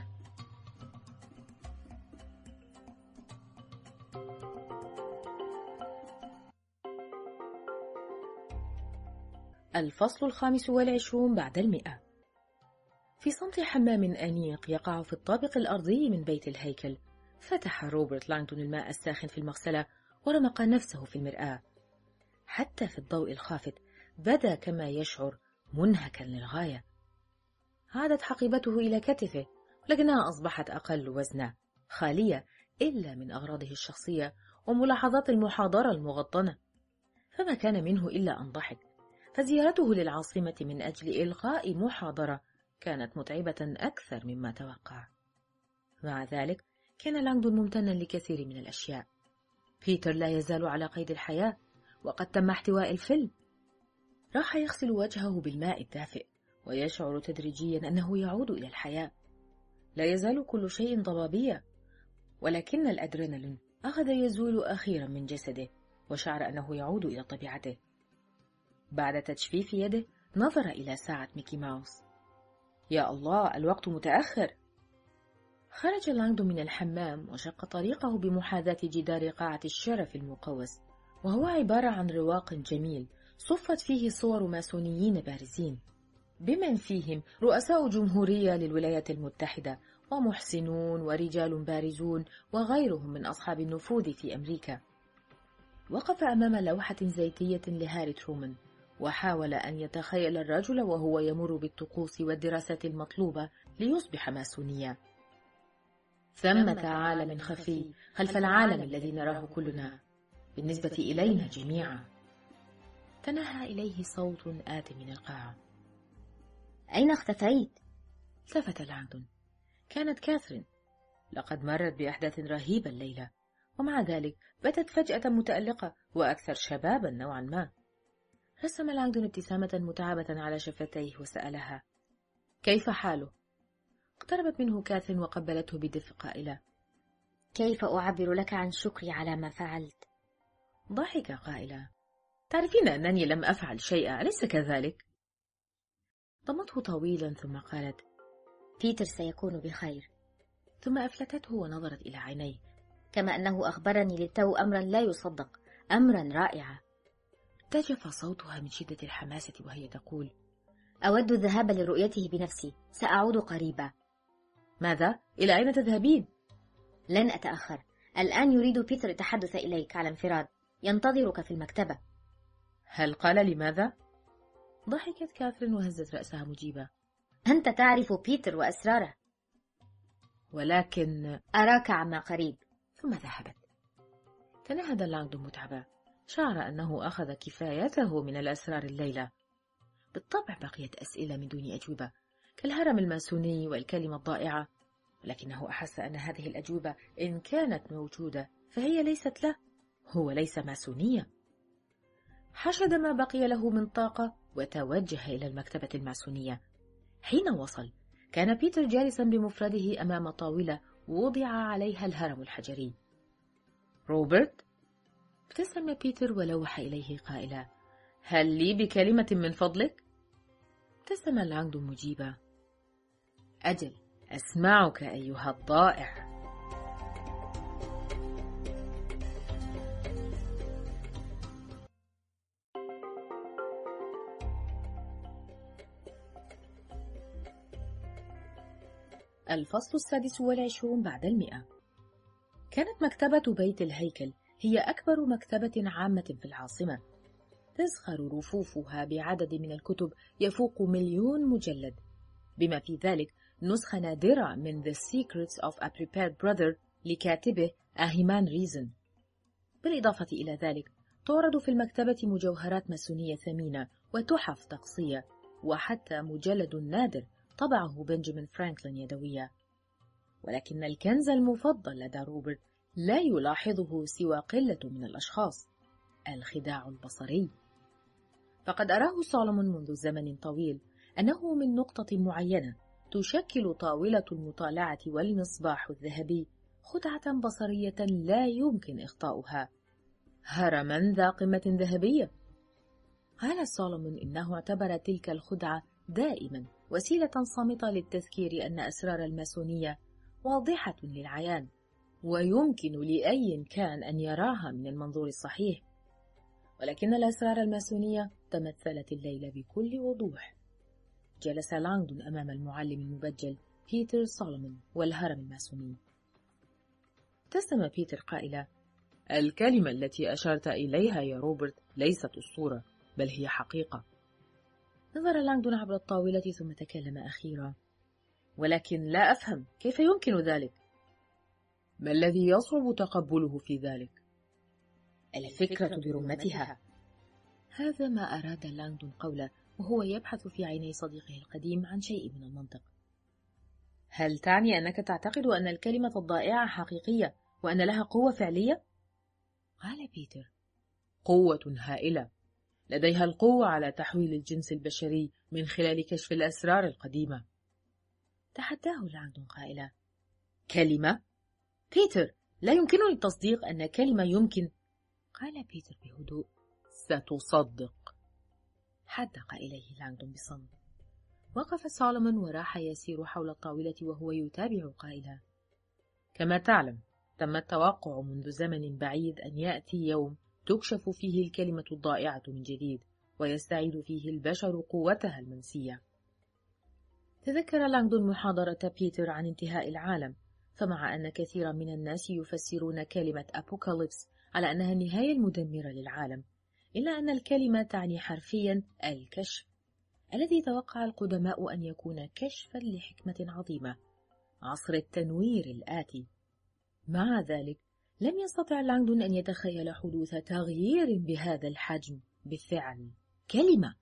الفصل 25 بعد 100. في صمت حمام أنيق يقع في الطابق الأرضي من بيت الهيكل، فتح روبرت لانغدون الماء الساخن في المغسلة ورمق نفسه في المرآة. حتى في الضوء الخافت بدا كما يشعر منهكا للغاية. عادت حقيبته إلى كتفه، لكنها أصبحت أقل وزنا، خالية إلا من أغراضه الشخصية وملاحظات المحاضرة المغطنة. فما كان منه إلا أن ضحك، فزيارته للعاصمة من أجل إلقاء محاضرة كانت متعبة أكثر مما توقع. مع ذلك كان لانغدون ممتنا لكثير من الأشياء. بيتر لا يزال على قيد الحياة، وقد تم احتواء الفيلم. راح يغسل وجهه بالماء الدافئ ويشعر تدريجيا أنه يعود إلى الحياة. لا يزال كل شيء ضبابية، ولكن الأدرينالين أخذ يزول أخيرا من جسده، وشعر أنه يعود إلى طبيعته. بعد تجفيف يده نظر إلى ساعة ميكي ماوس. يا الله، الوقت متأخر. خرج لانغدون من الحمام وشق طريقه بمحاذاة جدار قاعة الشرف المقوس، وهو عبارة عن رواق جميل صفت فيه صور ماسونيين بارزين، بمن فيهم رؤساء جمهورية للولايات المتحدة ومحسنون ورجال بارزون وغيرهم من أصحاب النفوذ في أمريكا. وقف أمام لوحة زيتية لهاري ترومان، وحاول أن يتخيل الرجل وهو يمر بالطقوس والدراسات المطلوبة ليصبح ماسونيا. ثمة عالم خفي خلف العالم الذي نراه كلنا، بالنسبة إلينا جميعا. تنهى إليه صوت آت من القاعة. أين اختفيت؟ التفت لانغدون. كانت كاثرين. لقد مرت بأحداث رهيبة الليلة، ومع ذلك باتت فجأة متألقة وأكثر شبابا نوعا ما. رسم لانغدون ابتسامة متعبة على شفتيه وسألها: كيف حاله؟ اقتربت منه كاثرين وقبلته بدفء قائلة: كيف أعبر لك عن شكري على ما فعلت؟ ضحك قائلة: تعرفين أنني لم أفعل شيئا، أليس كذلك؟ ضمته طويلا ثم قالت: بيتر سيكون بخير. ثم أفلتته ونظرت إلى عينيه. كما أنه أخبرني للتو أمرا لا يصدق، أمرا رائعا. ارتجف صوتها من شدة الحماسة وهي تقول: أود الذهاب لرؤيته بنفسي، سأعود قريبا. ماذا؟ إلى أين تذهبين؟ لن أتأخر. الآن يريد بيتر التحدث إليك على انفراد، ينتظرك في المكتبة. هل قال لماذا؟ ضحكت كاثرين وهزت رأسها مجيبة: أنت تعرف بيتر وأسراره. ولكن أراك عما قريب. ثم ذهبت. تنهد لانغدون متعبا، شعر أنه أخذ كفايته من الأسرار الليلة. بالطبع بقيت أسئلة من دون أجوبة، كالهرم الماسوني والكلمة الضائعة، ولكنه أحس أن هذه الأجوبة إن كانت موجودة فهي ليست له، هو ليس ماسونيا. حشد ما بقي له من طاقة وتوجه إلى المكتبة الماسونية. حين وصل كان بيتر جالسا بمفرده أمام طاولة وضع عليها الهرم الحجري. روبرت؟ ابتسم بيتر ولوح إليه قائلا: هل لي بكلمة من فضلك؟ ابتسم لانغدون مجيبا: أجل، أسمعك أيها الضائع. الفصل 26 بعد 100. كانت مكتبة بيت الهيكل هي أكبر مكتبة عامة في العاصمة، تزخر رفوفها بعدد من الكتب يفوق 1,000,000 مجلد، بما في ذلك نسخة نادرة من The Secrets of a Prepared Brother لكاتبه أهيمان ريزن. بالإضافة إلى ذلك تعرض في المكتبة مجوهرات ماسونية ثمينة وتحف طقسية، وحتى مجلد نادر طبعه بنجامين فرانكلين يدويا. ولكن الكنز المفضل لدى روبرت لا يلاحظه سوى قلة من الأشخاص: الخداع البصري. فقد أراه سولومون منذ زمن طويل أنه من نقطة معينة تشكل طاولة المطالعة والمصباح الذهبي خدعة بصرية لا يمكن إخطاؤها، هرما ذا قمة ذهبية. قال سولومون إنه اعتبر تلك الخدعة دائما وسيلة صامتة للتذكير أن أسرار الماسونية واضحة للعيان، ويمكن لأي كان أن يراها من المنظور الصحيح. ولكن الأسرار الماسونية تمثلت الليلة بكل وضوح. جلس لانغدون أمام المعلم المبجل بيتر سولومون والهرم الماسوني. ابتسم بيتر قائلا: الكلمة التي أشرت إليها يا روبرت ليست أسطورة، بل هي حقيقة. نظر لانغدون عبر الطاولة ثم تكلم أخيرا: ولكن لا أفهم كيف يمكن ذلك. ما الذي يصعب تقبله في ذلك؟ الفكرة برمتها. هذا ما أراد لانغدون قوله وهو يبحث في عيني صديقه القديم عن شيء من المنطق. هل تعني أنك تعتقد أن الكلمة الضائعة حقيقية وأن لها قوة فعلية؟ قال بيتر: قوة هائلة، لديها القوة على تحويل الجنس البشري من خلال كشف الأسرار القديمة. تحداه لانغدون قائلا: كلمة؟ بيتر، لا يمكنني التصديق أن كلمة يمكن. قال بيتر بهدوء: ستصدق. حدق إليه لانغدون بصمت. وقف سولومون وراح يسير حول الطاولة وهو يتابع قائلا: كما تعلم، تم التوقع منذ زمن بعيد أن يأتي يوم تكشف فيه الكلمة الضائعة من جديد ويستعيد فيه البشر قوتها المنسية. تذكر لانغدون محاضرة بيتر عن انتهاء العالم، فمع أن كثيرا من الناس يفسرون كلمة أبوكاليبس على أنها النهاية المدمرة للعالم، إلا أن الكلمة تعني حرفيا الكشف، الذي توقع القدماء أن يكون كشفا لحكمة عظيمة، عصر التنوير الآتي. مع ذلك لم يستطع لانغدون أن يتخيل حدوث تغيير بهذا الحجم بفعل كلمة.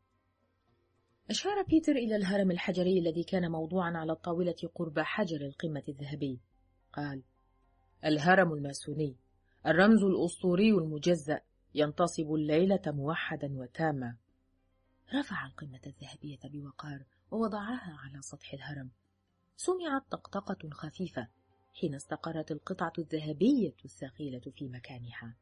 أشار بيتر إلى الهرم الحجري الذي كان موضوعا على الطاولة قرب حجر القمة الذهبي. قال: الهرم الماسوني، الرمز الأسطوري المجزأ، ينتصب الليلة موحدا وتاما. رفع القمة الذهبية بوقار ووضعها على سطح الهرم. سمعت طقطقة خفيفة حين استقرت القطعة الذهبية الثقيلة في مكانها.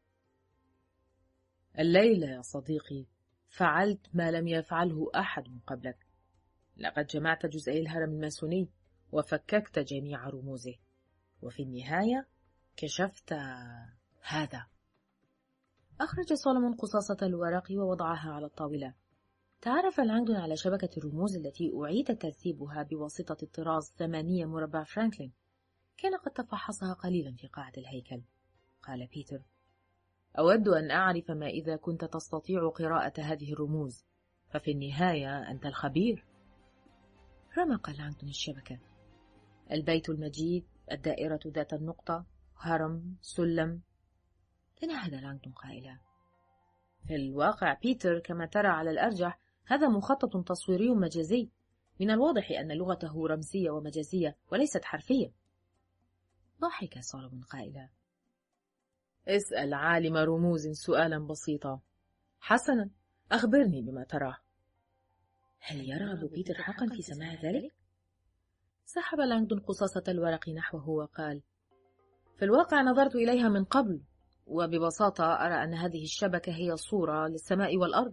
الليلة يا صديقي فعلت ما لم يفعله أحد من قبلك. لقد جمعت جزئي الهرم الماسوني وفككت جميع رموزه، وفي النهاية كشفت هذا. أخرج سولومون قصاصة الورق ووضعها على الطاولة. تعرف لانغدون على شبكة الرموز التي أعيد ترتيبها بواسطة الطراز 8 مربع فرانكلين. كان قد تفحصها قليلا في قاعة الهيكل. قال بيتر: أود أن أعرف ما إذا كنت تستطيع قراءة هذه الرموز، ففي النهاية أنت الخبير. رمق لانغدون الشبكة. البيت المجيد، الدائرة ذات النقطة، هرم، سلم. تنهد لانغدون قائلا: في الواقع بيتر، كما ترى على الأرجح هذا مخطط تصويري مجازي. من الواضح أن لغته رمزية ومجازية وليست حرفية. ضحك سولومون قائلا: اسأل عالم رموز سؤالا بسيطا. حسنا، أخبرني بما تراه. هل يرغب بيتر حقا في سماع ذلك؟ سحب لانغدون قصاصة الورق نحوه وقال: في الواقع نظرت إليها من قبل، وببساطة أرى أن هذه الشبكة هي صورة للسماء والأرض.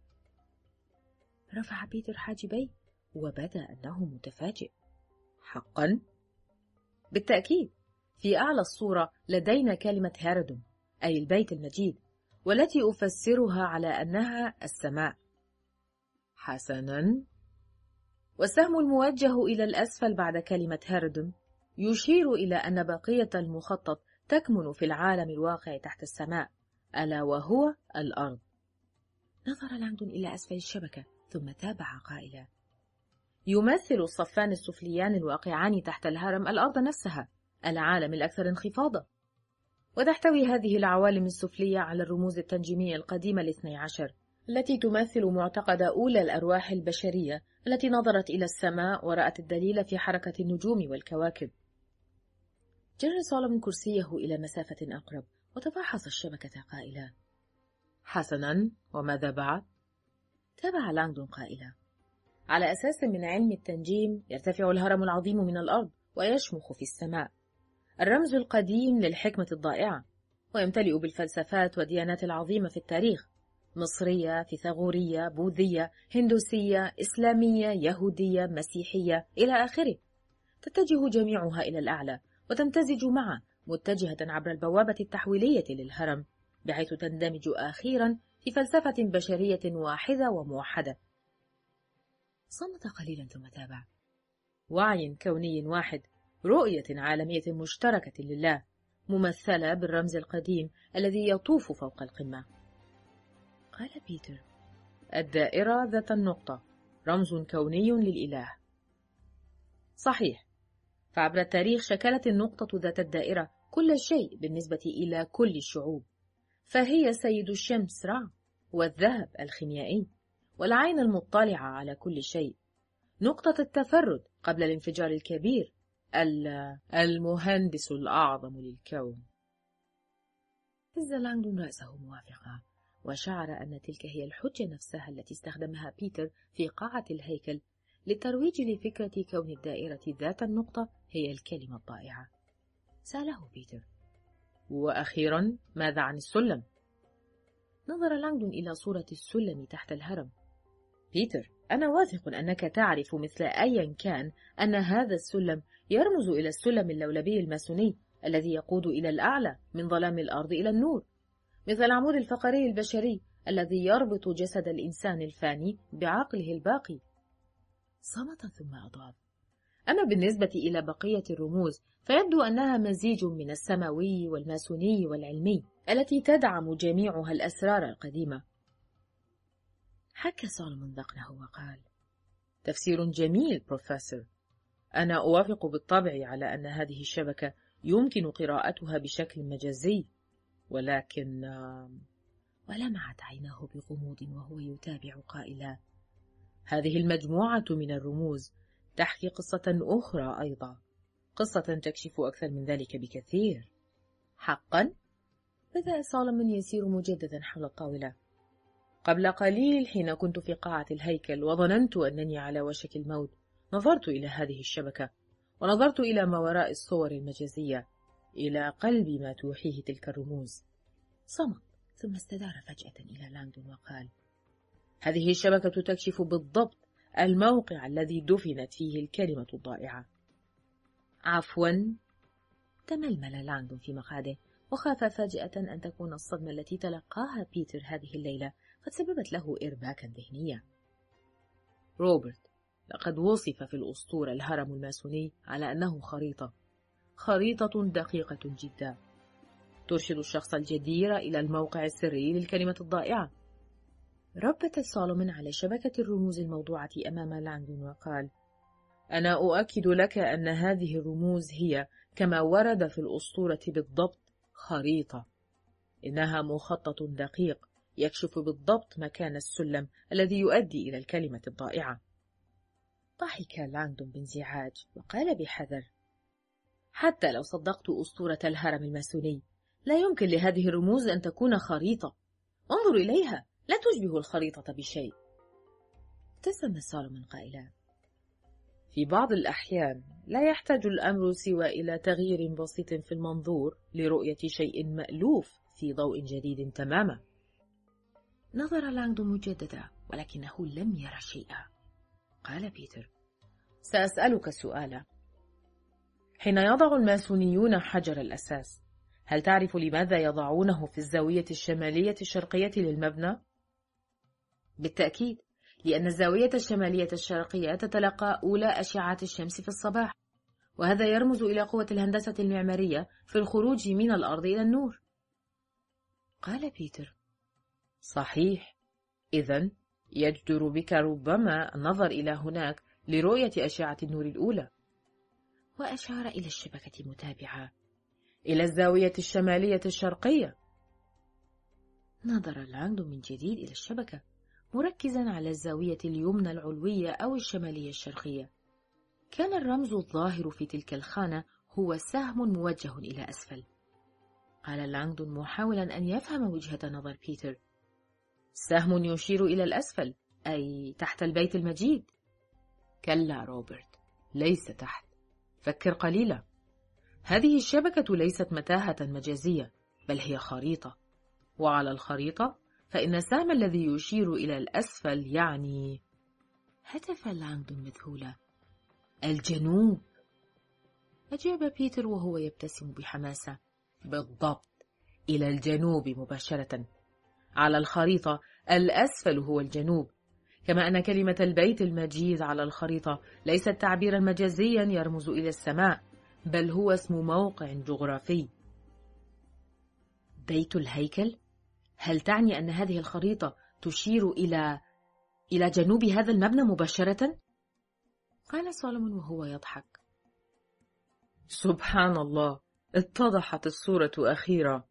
رفع بيتر حاجبيه وبدا أنه متفاجئ. حقا؟ بالتأكيد. في أعلى الصورة لدينا كلمة هيردوم، أي البيت المجيد، والتي أفسرها على أنها السماء. حسنا. والسهم الموجه إلى الأسفل بعد كلمة هيردوم يشير إلى أن بقية المخطط تكمن في العالم الواقع تحت السماء، ألا وهو الأرض. نظر لانغدون إلى أسفل الشبكة ثم تابع قائلا: يمثل الصفان السفليان الواقعان تحت الهرم الأرض نفسها، العالم الأكثر انخفاضا. وتحتوي هذه العوالم السفلية على الرموز التنجيمية القديمة ال12 التي تمثل معتقد أولى الأرواح البشرية التي نظرت إلى السماء ورأت الدليل في حركة النجوم والكواكب. جر سولومون كرسيه إلى مسافة أقرب وتفحص الشبكة قائلا: حسنا، وماذا بعد؟ تابع لانغدون قائلا: على أساس من علم التنجيم يرتفع الهرم العظيم من الأرض ويشمخ في السماء، الرمز القديم للحكمة الضائعة، ويمتلئ بالفلسفات والديانات العظيمة في التاريخ: مصرية، فيثاغورية، بوذية، هندوسية، إسلامية، يهودية، مسيحية، إلى آخره. تتجه جميعها إلى الأعلى وتمتزج معه، متجهة عبر البوابة التحويلية للهرم، بحيث تندمج أخيرا في فلسفة بشرية واحدة وموحدة. صمت قليلا ثم تابع: وعي كوني واحد، رؤية عالمية مشتركة لله، ممثلة بالرمز القديم الذي يطوف فوق القمة. قال بيتر: الدائرة ذات النقطة، رمز كوني للإله. صحيح، فعبر التاريخ شكلت النقطة ذات الدائرة كل شيء بالنسبة إلى كل الشعوب، فهي سيد الشمس رع، والذهب الخيميائي، والعين المطلعة على كل شيء، نقطة التفرد قبل الانفجار الكبير، المهندس الأعظم للكون. هز لانغدون رأسه موافقا، وشعر أن تلك هي الحجة نفسها التي استخدمها بيتر في قاعة الهيكل للترويج لفكرة كون الدائرة ذات النقطة هي الكلمة الضائعة. سأله بيتر: وأخيرا ماذا عن السلم؟ نظر لانغدون إلى صورة السلم تحت الهرم. بيتر، أنا واثق أنك تعرف مثل أيا كان أن هذا السلم يرمز إلى السلم اللولبي الماسوني الذي يقود إلى الأعلى من ظلام الأرض إلى النور، مثل العمود الفقري البشري الذي يربط جسد الإنسان الفاني بعقله الباقي. صمت ثم أضاف: أما بالنسبة إلى بقية الرموز فيبدو أنها مزيج من السماوي والماسوني والعلمي التي تدعم جميعها الأسرار القديمة. حك سولومون ذقنه وقال: تفسير جميل بروفيسور، أنا أوافق بالطبع على أن هذه الشبكة يمكن قراءتها بشكل مجازي، ولكن ولمعت عيناه بغموض وهو يتابع قائلا: هذه المجموعة من الرموز تحكي قصة أخرى أيضا، قصة تكشف أكثر من ذلك بكثير. حقا؟ بدأ سولومون يسير مجددا حول الطاولة. قبل قليل حين كنت في قاعة الهيكل وظننت أنني على وشك الموت، نظرت إلى هذه الشبكة، ونظرت إلى ما وراء الصور المجازية، إلى قلب ما توحيه تلك الرموز. صمت ثم استدار فجأة إلى لانغدون وقال: هذه الشبكة تكشف بالضبط الموقع الذي دفنت فيه الكلمة الضائعة. عفوا. تململ لانغدون في مقعده، وخاف فجأة أن تكون الصدمة التي تلقاها بيتر هذه الليلة قد سببت له إرباكا ذهنيا. روبرت، لقد وصف في الأسطورة الهرم الماسوني على أنه خريطة دقيقة جدا، ترشد الشخص الجدير إلى الموقع السري للكلمة الضائعة. ربت سولومون على شبكة الرموز الموضوعة أمام لانغدون وقال: أنا أؤكد لك أن هذه الرموز هي كما ورد في الأسطورة بالضبط خريطة، إنها مخطط دقيق يكشف بالضبط مكان السلم الذي يؤدي إلى الكلمة الضائعة. ضحك لانغدون بانزعاج وقال بحذر: حتى لو صدقت أسطورة الهرم الماسوني لا يمكن لهذه الرموز أن تكون خريطة. انظر إليها، لا تشبه الخريطة بشيء. ابتسم سولومون قائلا: في بعض الأحيان لا يحتاج الأمر سوى إلى تغيير بسيط في المنظور لرؤية شيء مألوف في ضوء جديد تماما. نظر لانغدون مجددا ولكنه لم يرى شيئا. قال بيتر: سأسألك سؤالا. حين يضع الماسونيون حجر الأساس، هل تعرف لماذا يضعونه في الزاوية الشمالية الشرقية للمبنى؟ بالتأكيد، لأن الزاوية الشمالية الشرقية تتلقى أولى أشعة الشمس في الصباح، وهذا يرمز إلى قوة الهندسة المعمارية في الخروج من الأرض إلى النور. قال بيتر: صحيح، إذن يجدر بك ربما النظر إلى هناك لرؤية أشعة النور الأولى. وأشار إلى الشبكة متابعة: إلى الزاوية الشمالية الشرقية. نظر لانغدون من جديد إلى الشبكة، مركزا على الزاوية اليمنى العلوية أو الشمالية الشرقية. كان الرمز الظاهر في تلك الخانة هو سهم موجه إلى أسفل. قال لانغدون محاولا أن يفهم وجهة نظر بيتر: سهم يشير إلى الأسفل، أي تحت البيت المجيد. كلا روبرت، ليس تحت. فكر قليلا. هذه الشبكة ليست متاهة مجازية، بل هي خريطة، وعلى الخريطة فإن السهم الذي يشير إلى الأسفل يعني... هتف لانغدون مذهولا: الجنوب. أجاب بيتر وهو يبتسم بحماسة: بالضبط، إلى الجنوب مباشرة. على الخريطة الأسفل هو الجنوب، كما أن كلمة البيت المجيد على الخريطة ليست تعبيرا مجازيا يرمز إلى السماء، بل هو اسم موقع جغرافي. بيت الهيكل؟ هل تعني أن هذه الخريطة تشير إلى جنوب هذا المبنى مباشرة؟ قال سولومون وهو يضحك. سبحان الله، اتضحت الصورة أخيرا.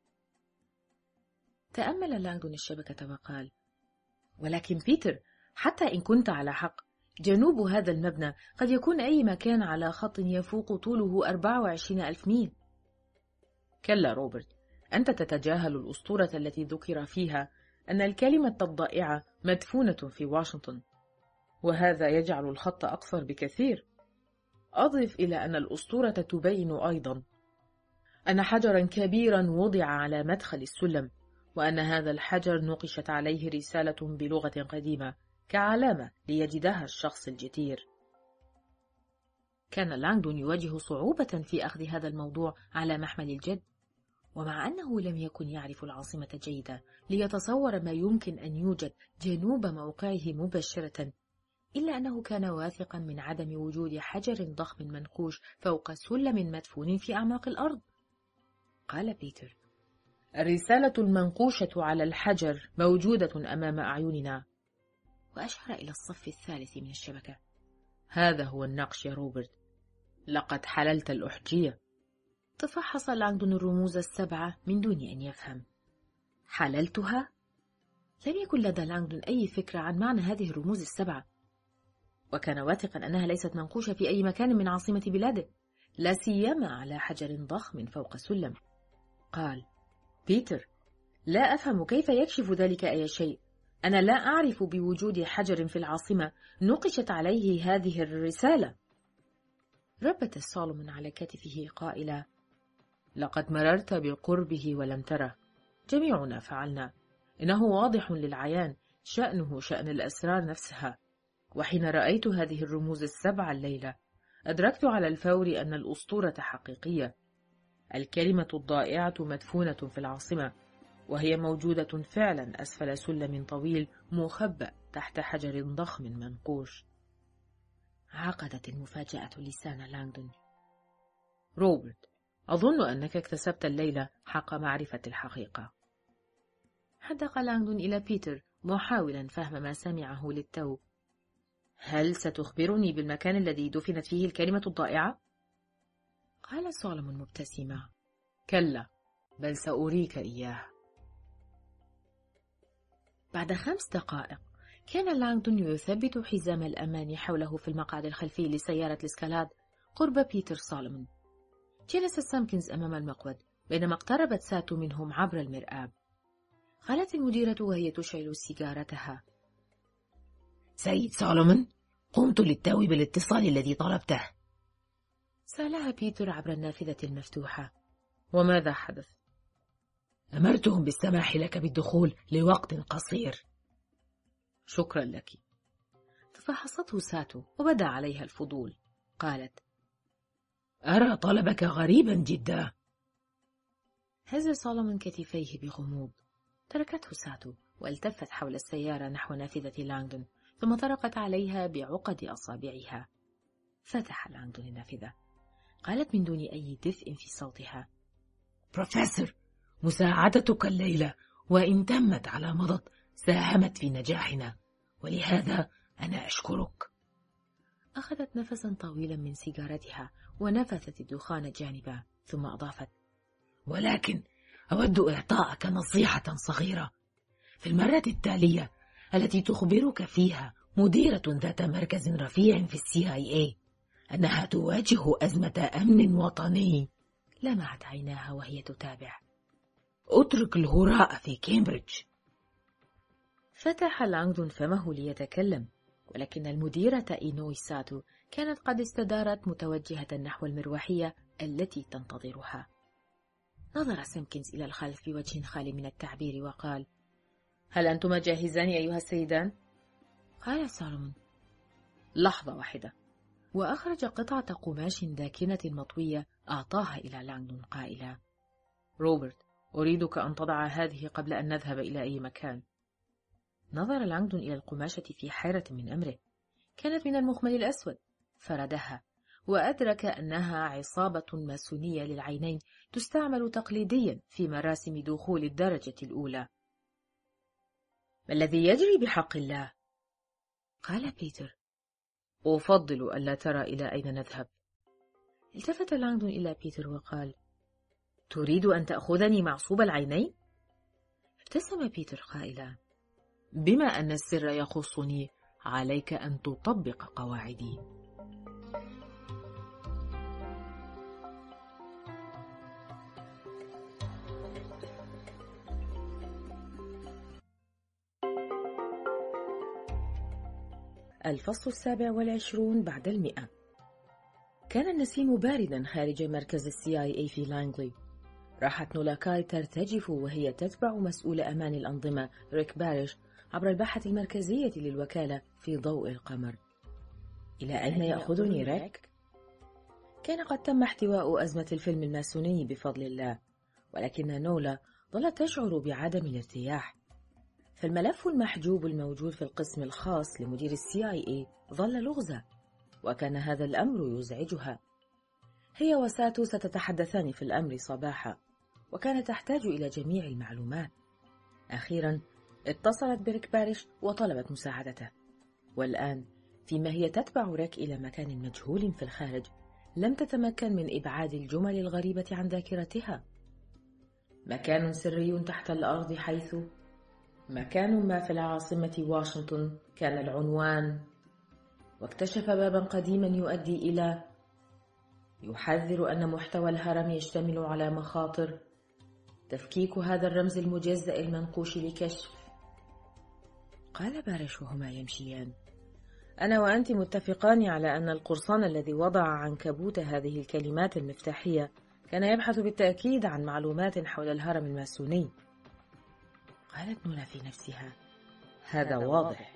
تأمل لانغدون الشبكة وقال: ولكن بيتر، حتى إن كنت على حق، جنوب هذا المبنى قد يكون أي مكان على خط يفوق طوله 24,000 ميل. كلا روبرت، أنت تتجاهل الأسطورة التي ذكر فيها أن الكلمة الضائعة مدفونة في واشنطن، وهذا يجعل الخط أقصر بكثير. أضف إلى أن الأسطورة تبين أيضا أن حجرا كبيرا وضع على مدخل السلم، وأن هذا الحجر نقشت عليه رسالة بلغة قديمة كعلامة ليجدها الشخص الجدير. كان لانغدون يواجه صعوبة في أخذ هذا الموضوع على محمل الجد، ومع أنه لم يكن يعرف العاصمة جيدا ليتصور ما يمكن أن يوجد جنوب موقعه مباشرة، إلا أنه كان واثقا من عدم وجود حجر ضخم منقوش فوق سلم مدفون في أعماق الأرض. قال بيتر: الرسالة المنقوشة على الحجر موجودة أمام أعيننا، وأشار إلى الصف الثالث من الشبكة. هذا هو النقش يا روبرت، لقد حللت الأحجية. تفحص لانغدون الرموز السبعة من دون أن يفهم. حللتها؟ لم يكن لدى لانغدون أي فكرة عن معنى هذه الرموز السبعة، وكان واثقا أنها ليست منقوشة في أي مكان من عاصمة بلاده، لا سيما على حجر ضخم فوق سلم. قال: بيتر، لا أفهم كيف يكشف ذلك أي شيء. أنا لا أعرف بوجود حجر في العاصمة نقشت عليه هذه الرسالة. ربت سولومون على كتفه قائلا: لقد مررت بقربه ولم تره. جميعنا فعلنا. إنه واضح للعيان، شأنه شأن الأسرار نفسها. وحين رأيت هذه الرموز السبعة الليلة، أدركت على الفور أن الأسطورة حقيقية. الكلمة الضائعة مدفونة في العاصمة، وهي موجودة فعلا أسفل سلم طويل مخبأ تحت حجر ضخم منقوش. عقدت المفاجأة لسان لانغدون. روبرت، أظن أنك اكتسبت الليلة حق معرفة الحقيقة. حدق لانغدون إلى بيتر محاولا فهم ما سمعه للتو. هل ستخبرني بالمكان الذي دفنت فيه الكلمة الضائعة؟ قال سولومون مبتسما: كلا، بل سأريك إياه. بعد 5 دقائق كان لانغدون يثبت حزام الأمان حوله في المقعد الخلفي لسيارة الإسكالاد قرب بيتر سولومون. جلس سامكنز أمام المقود بينما اقتربت ساتو منهم عبر المرآب. قالت المديرة وهي تشعل سيجارتها: سيد سولومون، قمت للتو بالاتصال الذي طلبته. سألها بيتر عبر النافذة المفتوحة: وماذا حدث؟ أمرتهم بالسماح لك بالدخول لوقت قصير. شكرا لك. تفحصته ساتو وبدا عليها الفضول. قالت: أرى طلبك غريبا جدا. هز سولومون كتفيه بغموض. تركته ساتو والتفت حول السيارة نحو نافذة لانغدون، ثم طرقت عليها بعقد أصابعها. فتح لانغدون النافذة. قالت من دون أي دفء في صوتها: بروفيسور، مساعدتك الليلة وإن تمت على مضض ساهمت في نجاحنا، ولهذا أنا أشكرك. أخذت نفسا طويلا من سيجارتها ونفثت الدخان جانبا، ثم أضافت: ولكن أود إعطاءك نصيحة صغيرة. في المرة التالية التي تخبرك فيها مديرة ذات مركز رفيع في CIA أنها تواجه أزمة أمن وطني، لمعت عيناها وهي تتابع: اترك الهراء في كامبريدج. فتح لانغدون فمه ليتكلم، ولكن المديرة إينوي ساتو كانت قد استدارت متوجهة نحو المروحية التي تنتظرها. نظر سيمكنز إلى الخلف بوجه خالي من التعبير وقال: هل أنتما جاهزان أيها السيدان؟ قال سولومون: لحظة واحدة. وأخرج قطعة قماش داكنة مطوية أعطاها إلى لانغدون قائلا: روبرت، أريدك أن تضع هذه قبل أن نذهب إلى أي مكان. نظر لانغدون إلى القماشة في حيرة من أمره. كانت من المخمل الأسود. فردها وأدرك أنها عصابة ماسونية للعينين تستعمل تقليديا في مراسم دخول الدرجة الأولى. ما الذي يجري بحق الله؟ قال بيتر. أفضل ألا ترى إلى أين نذهب. التفت لانغدون إلى بيتر وقال: تريد أن تأخذني معصوب العينين؟ ابتسم بيتر قائلا: بما أن السر يخصني عليك أن تطبق قواعدي. الفصل 27 بعد 100. كان النسيم باردا خارج مركز CIA في لانغلي. راحت نولا كاي ترتجف وهي تتبع مسؤول أمان الأنظمة ريك باريش عبر الباحة المركزية للوكالة في ضوء القمر. إلى أين يأخذني ريك؟ كان قد تم احتواء أزمة الفيلم الماسوني بفضل الله، ولكن نولا ظلت تشعر بعدم الارتياح. فالملف المحجوب الموجود في القسم الخاص لمدير CIA ظل لغزا، وكان هذا الأمر يزعجها. هي وساتو ستتحدثان في الأمر صباحا، وكانت تحتاج إلى جميع المعلومات. أخيرا اتصلت بريك باريش وطلبت مساعدته، والآن فيما هي تتبع ريك إلى مكان مجهول في الخارج لم تتمكن من إبعاد الجمل الغريبة عن ذاكرتها. مكان سري تحت الأرض، حيث مكان ما في العاصمة واشنطن كان العنوان، واكتشف بابا قديما يؤدي إلى، يحذر أن محتوى الهرم يشتمل على مخاطر، تفكيك هذا الرمز المجزأ المنقوش لكشف. قال باريش وهما يمشيان: أنا وأنت متفقان على أن القرصان الذي وضع عنكبوت هذه الكلمات المفتاحية كان يبحث بالتأكيد عن معلومات حول الهرم الماسوني. قالت نولا في نفسها: هذا واضح.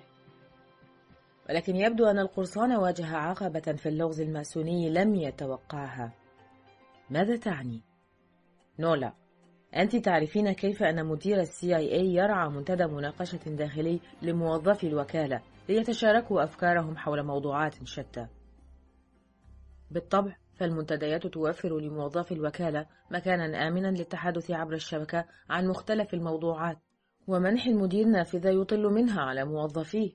ولكن يبدو أن القرصان واجه عقبة في اللغز الماسوني لم يتوقعها. ماذا تعني؟ نولا، أنت تعرفين كيف أن مدير CIA يرعى منتدى مناقشة داخلي لموظفي الوكالة ليتشاركوا أفكارهم حول موضوعات شتى. بالطبع، فالمنتديات توفر لموظفي الوكالة مكانا آمنا للتحدث عبر الشبكة عن مختلف الموضوعات، ومنح المدير نافذة يطل منها على موظفيه.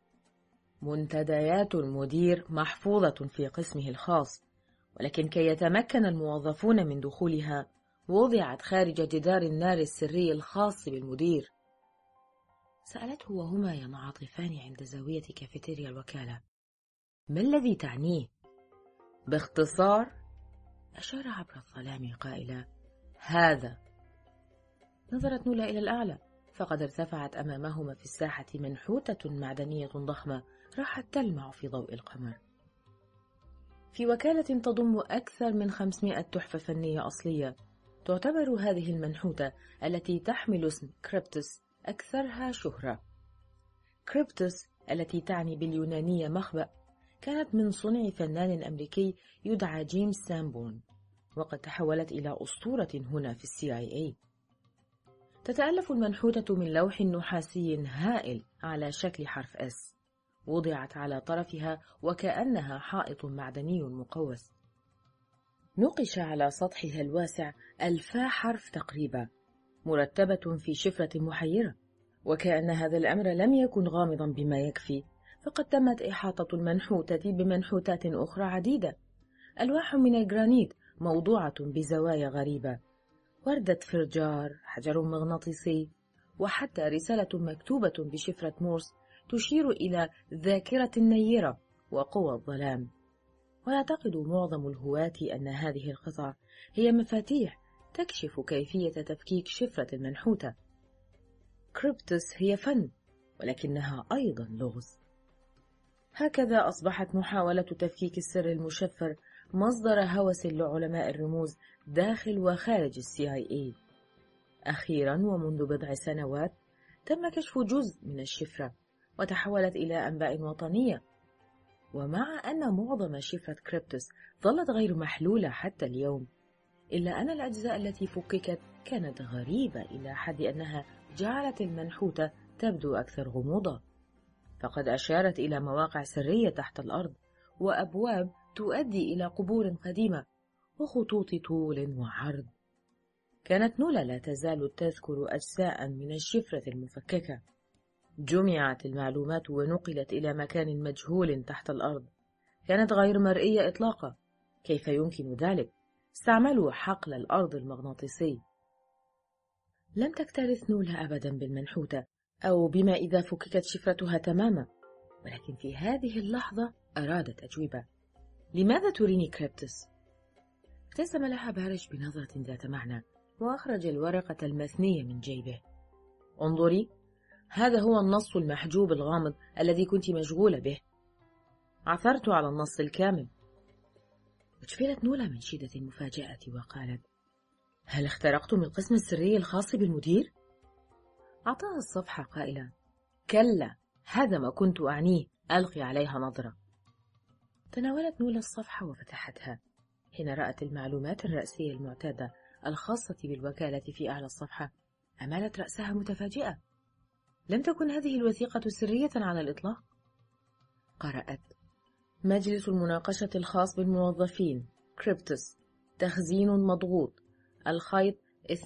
منتديات المدير محفوظة في قسمه الخاص، ولكن كي يتمكن الموظفون من دخولها وضعت خارج جدار النار السري الخاص بالمدير. سألته وهما ينعطفان عند زاوية كافيتيريا الوكالة: ما الذي تعنيه؟ باختصار أشار عبر الظلام قائلا: هذا. نظرت نولا إلى الأعلى، فقد ارتفعت أمامهما في الساحة منحوتة معدنية ضخمة راحت تلمع في ضوء القمر. في وكالة تضم أكثر من 500 تحفة فنية أصلية، تعتبر هذه المنحوتة التي تحمل اسم كريبتوس أكثرها شهرة. كريبتوس التي تعني باليونانية مخبأ كانت من صنع فنان أمريكي يدعى جيمس سامبون، وقد تحولت إلى أسطورة هنا في CIA. تتألف المنحوتة من لوح نحاسي هائل على شكل حرف S، وضعت على طرفها وكأنها حائط معدني مقوس. نقش على سطحها الواسع 1000 حرف تقريبا، مرتبة في شفرة محيرة، وكأن هذا الأمر لم يكن غامضا بما يكفي، فقد تمت إحاطة المنحوتة بمنحوتات أخرى عديدة، ألواح من الجرانيت موضوعة بزوايا غريبة، وردة فرجار، حجر مغناطيسي، وحتى رسالة مكتوبة بشفرة مورس تشير إلى ذاكرة النيرة وقوى الظلام. ويعتقد معظم الهواة أن هذه القطع هي مفاتيح تكشف كيفية تفكيك شفرة المنحوتة. كريبتوس هي فن، ولكنها أيضا لغز. هكذا أصبحت محاولة تفكيك السر المشفر مصدر هوس لعلماء الرموز داخل وخارج CIA. أخيرا ومنذ بضع سنوات تم كشف جزء من الشفرة وتحولت إلى أنباء وطنية. ومع أن معظم شفرة كريبتوس ظلت غير محلولة حتى اليوم، إلا أن الأجزاء التي فككت كانت غريبة إلى حد أنها جعلت المنحوتة تبدو أكثر غموضا، فقد أشارت إلى مواقع سرية تحت الأرض وأبواب تؤدي إلى قبور قديمة وخطوط طول وعرض. كانت نولا لا تزال تذكر أجزاء من الشفرة المفككة. جمعت المعلومات ونقلت إلى مكان مجهول تحت الأرض، كانت غير مرئية إطلاقا. كيف يمكن ذلك؟ استعملوا حقل الأرض المغناطيسي. لم تكترث نولا أبدا بالمنحوتة أو بما إذا فككت شفرتها تماما، ولكن في هذه اللحظة أرادت أجوبة. لماذا تريني كريبتس؟ ابتسم لها بارش بنظرة ذات معنى وأخرج الورقة المثنية من جيبه. انظري، هذا هو النص المحجوب الغامض الذي كنت مشغولة به. عثرت على النص الكامل. اجفلت نولا من شدة المفاجأة وقالت: هل اخترقتم القسم السري الخاص بالمدير؟ أعطاها الصفحة قائلا: كلا، هذا ما كنت أعنيه، ألقي عليها نظرة. تناولت نولا الصفحة وفتحتها. حين رأت المعلومات الرئيسية المعتادة الخاصة بالوكالة في أعلى الصفحة أمالت رأسها متفاجئة. لم تكن هذه الوثيقة سرية على الإطلاق. قرأت: مجلس المناقشة الخاص بالموظفين، كريبتس، تخزين مضغوط، الخيط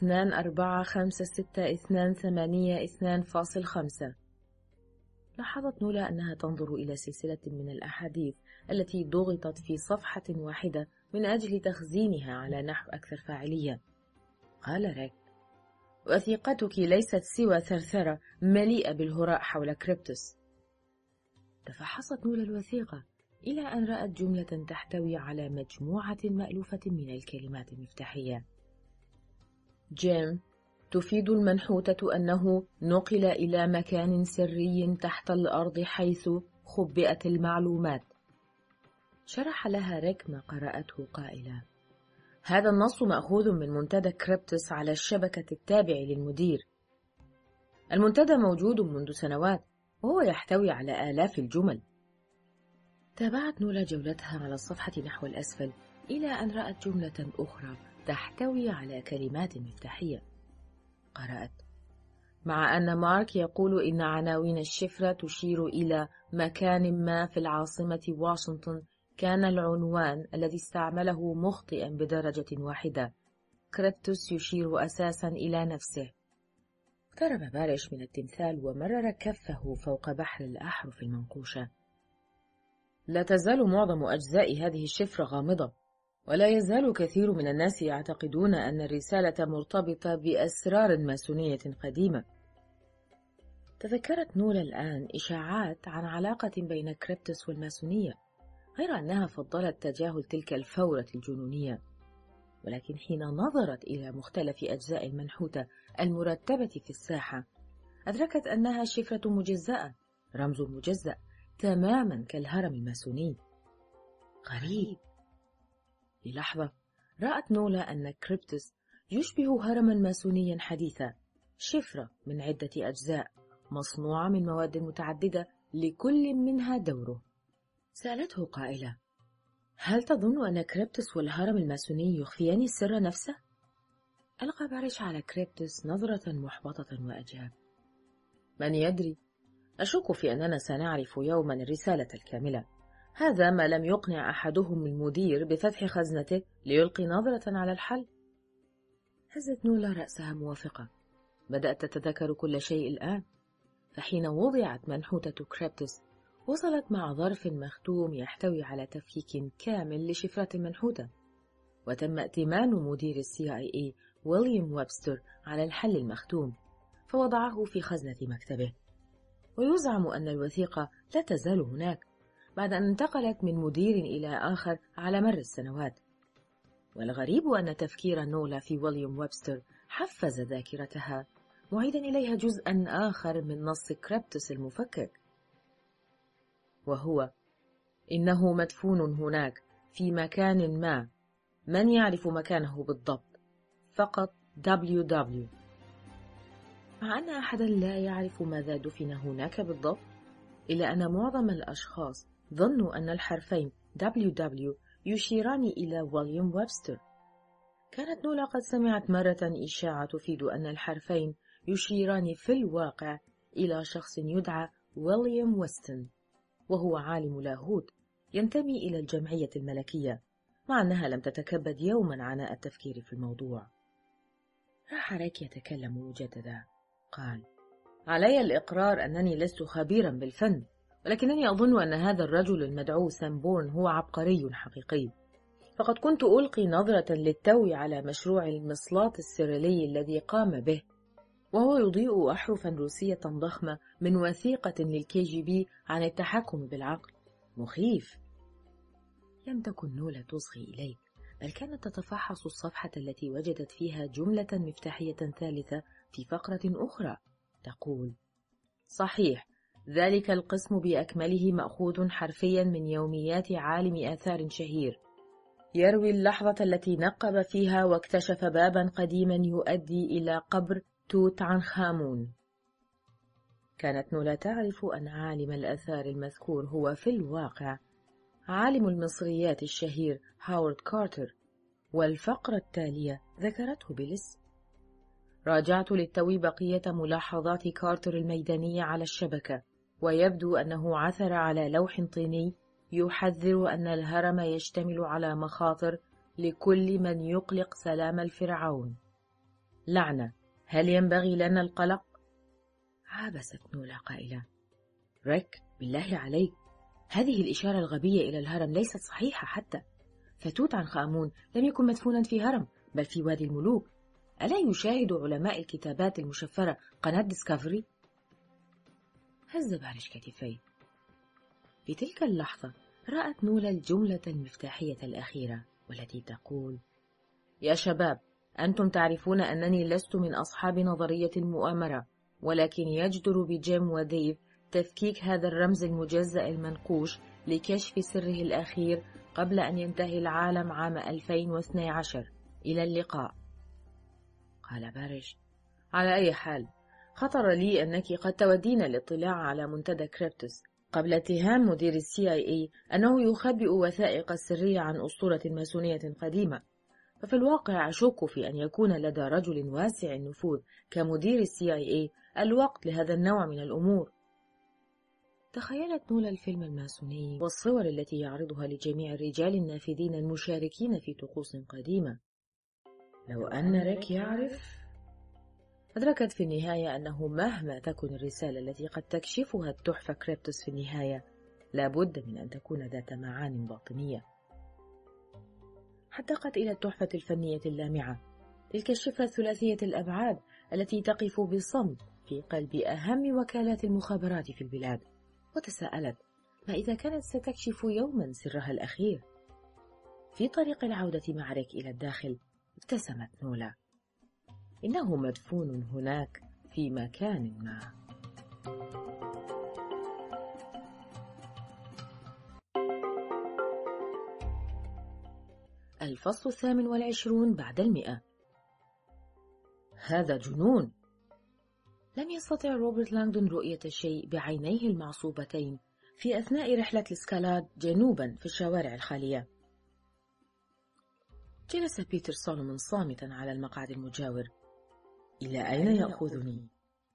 2456282.5. لاحظت نولا أنها تنظر إلى سلسلة من الأحاديث التي ضغطت في صفحة واحدة من أجل تخزينها على نحو أكثر فاعلية. قال ريك: وثيقتك ليست سوى ثرثرة مليئة بالهراء حول كريبتس. تفحصت نولا الوثيقة إلى أن رأت جملة تحتوي على مجموعة مألوفة من الكلمات المفتاحية. جيم، تفيد المنحوتة أنه نقل إلى مكان سري تحت الأرض حيث خبئت المعلومات. شرح لها ريك ما قرأته قائلا: هذا النص مأخوذ من منتدى كريبتس على الشبكة التابع للمدير. المنتدى موجود منذ سنوات وهو يحتوي على آلاف الجمل. تابعت نولا جولتها على الصفحة نحو الأسفل إلى أن رأت جملة أخرى تحتوي على كلمات مفتاحية. قرأت: مع أن مارك يقول إن عناوين الشفرة تشير إلى مكان ما في العاصمة واشنطن، كان العنوان الذي استعمله مخطئا بدرجة واحدة. كريبتس يشير أساسا إلى نفسه. اقترب بارش من التمثال ومرر كفه فوق بحر الأحرف المنقوشة. لا تزال معظم أجزاء هذه الشفرة غامضة، ولا يزال كثير من الناس يعتقدون أن الرسالة مرتبطة بأسرار ماسونية قديمة. تذكرت نولا الآن إشاعات عن علاقة بين كريبتس والماسونية، غير أنها فضلت تجاهل تلك الفورة الجنونية. ولكن حين نظرت إلى مختلف أجزاء المنحوتة المرتبة في الساحة أدركت أنها شفرة مجزأة، رمز مجزأ تماما كالهرم الماسوني. غريب. للحظة رأت نولا أن كريبتس يشبه هرما ماسونيا حديثا، شفرة من عدة أجزاء مصنوعة من مواد متعددة لكل منها دوره. سألته قائلة: هل تظن أن كريبتس والهرم الماسوني يخفيان السر نفسه؟ ألقى بارش على كريبتس نظرة محبطة وأجاب: من يدري، أشك في أننا سنعرف يوما الرسالة الكاملة. هذا ما لم يقنع أحدهم المدير بفتح خزنته ليلقي نظرة على الحل. هزت نولا رأسها موافقة. بدأت تتذكر كل شيء الآن. فحين وضعت منحوتة كريبتس وصلت مع ظرف مختوم يحتوي على تفكيك كامل لشفرة المنحوتة، وتم ائتمان مدير CIA ويليام ويبستر على الحل المختوم، فوضعه في خزنة مكتبه. ويزعم أن الوثيقة لا تزال هناك بعد أن انتقلت من مدير إلى آخر على مر السنوات. والغريب أن تفكير نولا في ويليام ويبستر حفز ذاكرتها، معيدا إليها جزءا آخر من نص كريبتس المفكك، وهو: إنه مدفون هناك في مكان ما، من يعرف مكانه بالضبط؟ فقط WW. مع أن أحدا لا يعرف ماذا دفن هناك بالضبط، إلا أن معظم الأشخاص ظنوا أن الحرفين WW يشيران إلى ويليام ويبستر. كانت نولا قد سمعت مرة إشاعة تفيد أن الحرفين يشيران في الواقع إلى شخص يدعى ويليام ويستون، وهو عالم لاهوت ينتمي إلى الجمعية الملكية، مع أنها لم تتكبد يوما عناء التفكير في الموضوع. راح ريك يتكلم مجددا. قال: علي الإقرار أنني لست خبيرا بالفن، ولكنني أظن أن هذا الرجل المدعو سامبورن هو عبقري حقيقي. فقد كنت ألقي نظرة للتو على مشروع المصلاة السريلي الذي قام به، وهو يضيء أحرفا روسية ضخمة من وثيقة للKGB عن التحكم بالعقل. مخيف. لم تكن نولا تصغي إليه، بل كانت تتفحص الصفحة التي وجدت فيها جملة مفتاحية ثالثة في فقرة أخرى تقول: صحيح، ذلك القسم بأكمله مأخوذ حرفيا من يوميات عالم آثار شهير، يروي اللحظة التي نقب فيها واكتشف بابا قديما يؤدي إلى قبر توت عنخ آمون. كانت نولا تعرف أن عالم الآثار المذكور هو في الواقع عالم المصريات الشهير هاورد كارتر، والفقرة التالية ذكرته بالاسم. راجعت للتو بقية ملاحظات كارتر الميدانية على الشبكة، ويبدو أنه عثر على لوح طيني يحذر أن الهرم يشتمل على مخاطر لكل من يقلق سلام الفرعون. لعنة، هل ينبغي لنا القلق؟ عابست نولا قائلة: ريك، بالله عليك، هذه الإشارة الغبية إلى الهرم ليست صحيحة حتى، فتوت عنخ آمون لم يكن مدفونا في هرم بل في وادي الملوك. ألا يشاهد علماء الكتابات المشفرة قناة ديسكفري؟ هز بارش كتفيه. في تلك اللحظة رأت نولا الجملة المفتاحية الأخيرة والتي تقول: يا شباب، أنتم تعرفون أنني لست من أصحاب نظرية المؤامرة، ولكن يجدر بجيم وديف تفكيك هذا الرمز المجزأ المنقوش لكشف سره الأخير قبل أن ينتهي العالم عام 2012. إلى اللقاء. قال بارش: على أي حال، خطر لي أنك قد تودين الاطلاع على منتدى كريبتوس قبل اتهام مدير CIA أنه يخبئ وثائق السرية عن أسطورة ماسونية قديمة. ففي الواقع أشك في أن يكون لدى رجل واسع النفوذ كمدير CIA الوقت لهذا النوع من الأمور. تخيلت نولا الفيلم الماسوني والصور التي يعرضها لجميع الرجال النافذين المشاركين في طقوس قديمة. لو أن ريك يعرف. أدركت في النهاية أنه مهما تكن الرسالة التي قد تكشفها التحفة كريبتوس في النهاية، لابد من أن تكون ذات معان باطنية. حدقت إلى التحفة الفنية اللامعة، تلك الشفرة ثلاثية الأبعاد التي تقف بصمت في قلب أهم وكالات المخابرات في البلاد، وتساءلت: ما إذا كانت ستكشف يوما سرها الأخير؟ في طريق العودة مع ريك إلى الداخل ابتسمت نولا. إنه مدفون هناك في مكان ما. الفصل 28 بعد 100. هذا جنون. لم يستطع روبرت لانغدون رؤية الشيء بعينيه المعصوبتين في أثناء رحلة الاسكالاد جنوبا في الشوارع الخالية. جلس بيتر سولومون صامتا على المقعد المجاور. إلى أين يأخذني؟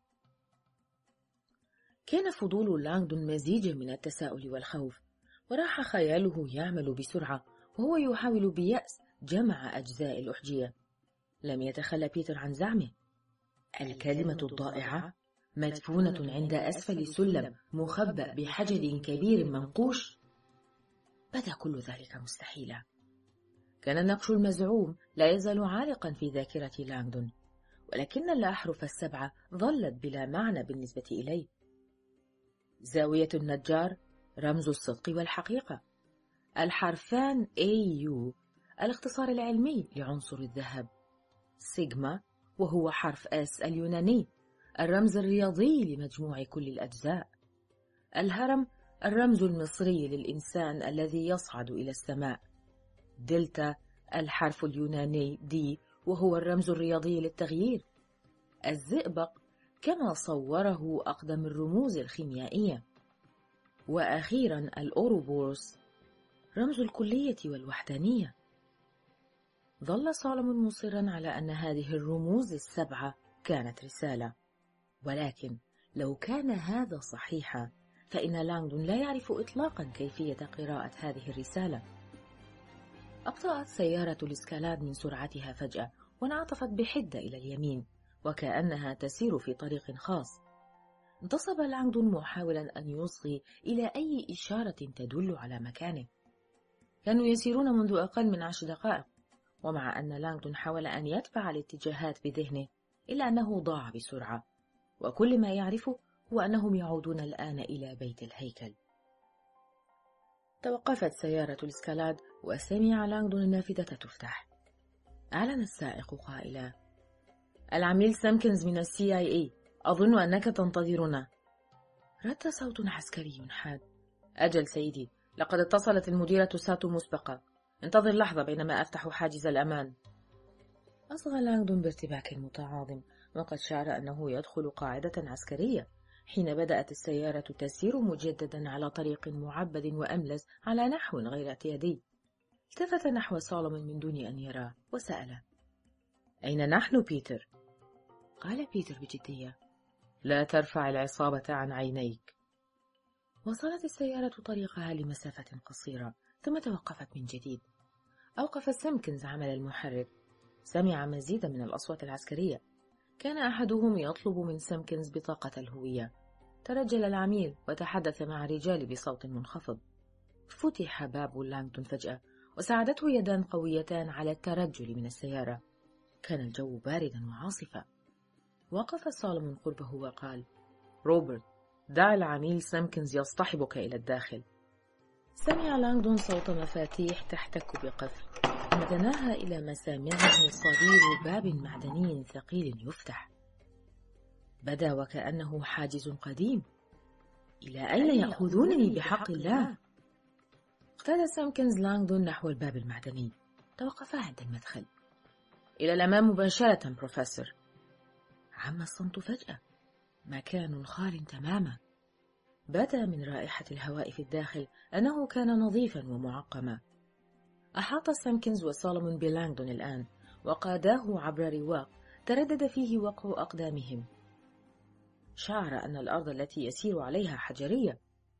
كان فضول لانغدون مزيجا من التساؤل والخوف، وراح خياله يعمل بسرعة وهو يحاول بيأس جمع أجزاء الأحجية. لم يتخلى بيتر عن زعمه. الكلمة الضائعة مدفونة عند أسفل سلم مخبأ بحجر كبير منقوش. بدا كل ذلك مستحيلا. كان النقش المزعوم لا يزال عالقا في ذاكرة لانغدون، ولكن الأحرف السبعة ظلت بلا معنى بالنسبة إليه. زاوية النجار رمز الصدق والحقيقة. الحرفان AU الاختصار العلمي لعنصر الذهب. سيجما وهو حرف S اليوناني الرمز الرياضي لمجموع كل الأجزاء. الهرم الرمز المصري للإنسان الذي يصعد إلى السماء. دلتا الحرف اليوناني D وهو الرمز الرياضي للتغيير. الزئبق كما صوره أقدم الرموز الخيميائية. وأخيرا الأوروبوروس رمز الكلية والوحدانية. ظل سولومون مصرا على أن هذه الرموز السبعة كانت رسالة، ولكن لو كان هذا صحيحا فإن لانغدون لا يعرف إطلاقا كيفية قراءة هذه الرسالة. أبطأت سيارة الاسكالاد من سرعتها فجأة وانعطفت بحدة إلى اليمين وكأنها تسير في طريق خاص. انتصب لانغدون محاولا أن يصغي إلى أي إشارة تدل على مكانه. كانوا يسيرون منذ أقل من 10 دقائق، ومع أن لانغدون حاول أن يتبع الاتجاهات بذهنه إلا أنه ضاع بسرعة، وكل ما يعرفه هو أنهم يعودون الآن إلى بيت الهيكل. توقفت سيارة الإسكالاد وسمع لانغدون النافذة تفتح. أعلن السائق قائلا: العميل سامكنز من CIA، أظن أنك تنتظرنا. رد صوت عسكري حاد: أجل سيدي، لقد اتصلت المديرة ساتو مسبقة، انتظر لحظة بينما أفتح حاجز الأمان. أصغى لانغدون بارتباك متعاظم، وقد شعر أنه يدخل قاعدة عسكرية حين بدأت السيارة تسير مجددا على طريق معبد وأملس على نحو غير اعتيادي. التفت نحو سولومون من دون أن يراه وسأله: أين نحن بيتر؟ قال بيتر بجدية: لا ترفع العصابة عن عينيك. وصلت السيارة طريقها لمسافة قصيرة ثم توقفت من جديد. أوقف سامكنز عمل المحرك. سمع مزيدا من الأصوات العسكرية. كان أحدهم يطلب من سامكنز بطاقة الهوية. ترجل العميل وتحدث مع الرجال بصوت منخفض. فتح باب لانغدون فجأة وساعدته يدان قويتان على الترجل من السيارة. كان الجو باردا وعاصفا. وقف سولومون قربه وقال: روبرت، دع العميل سامكنز يصطحبك إلى الداخل. سمع لانغدون صوت مفاتيح تحتك بقفل، ثم تناهى إلى مسامعه صرير باب معدني ثقيل يفتح. بدا وكأنه حاجز قديم. إلى أين يأخذونني بحق الله؟ اقتاد سامكنز لانغدون نحو الباب المعدني. توقفا عند المدخل. إلى الأمام مباشرة بروفيسور. عم الصمت فجأة. مكان خال تماما. بدا من رائحة الهواء في الداخل أنه كان نظيفا ومعقما. أحاط سامكنز وسولومون بلانغدون الآن وقاداه عبر رواق تردد فيه وقع أقدامهم. شعر أن الأرض التي يسير عليها حجرية.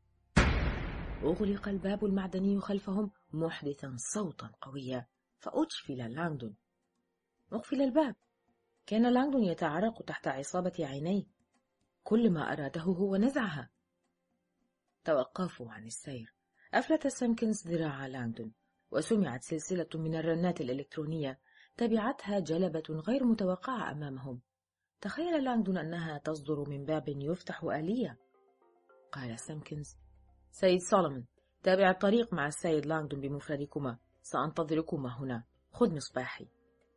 أغلق الباب المعدني خلفهم محدثا صوتا قويا، فأجفل لانغدون. أقفل الباب. كان لانغدون يتعرق تحت عصابة عينيه. كل ما أراده هو نزعها. توقفوا عن السير. أفلت سامكنز ذراع لانغدون وسمعت سلسلة من الرنات الإلكترونية تبعتها جلبة غير متوقعة أمامهم. تخيل لانغدون أنها تصدر من باب يفتح آلية. قال سامكنز: سيد سولومون، تابع الطريق مع السيد لانغدون بمفردكما، سأنتظركما هنا. خذ مصباحي.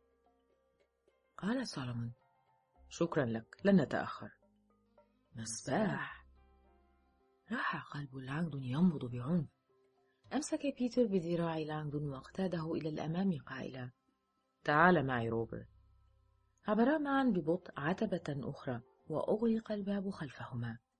قال سولومون: شكرا لك، لن نتأخر. مصباح. راح قلب لانغدون ينبض بعنف. أمسك بيتر بذراع لانغدون واقتاده إلى الأمام قائلا: تعال معي روبرت. عبرا معا ببطء عتبة أخرى وأغلق الباب خلفهما.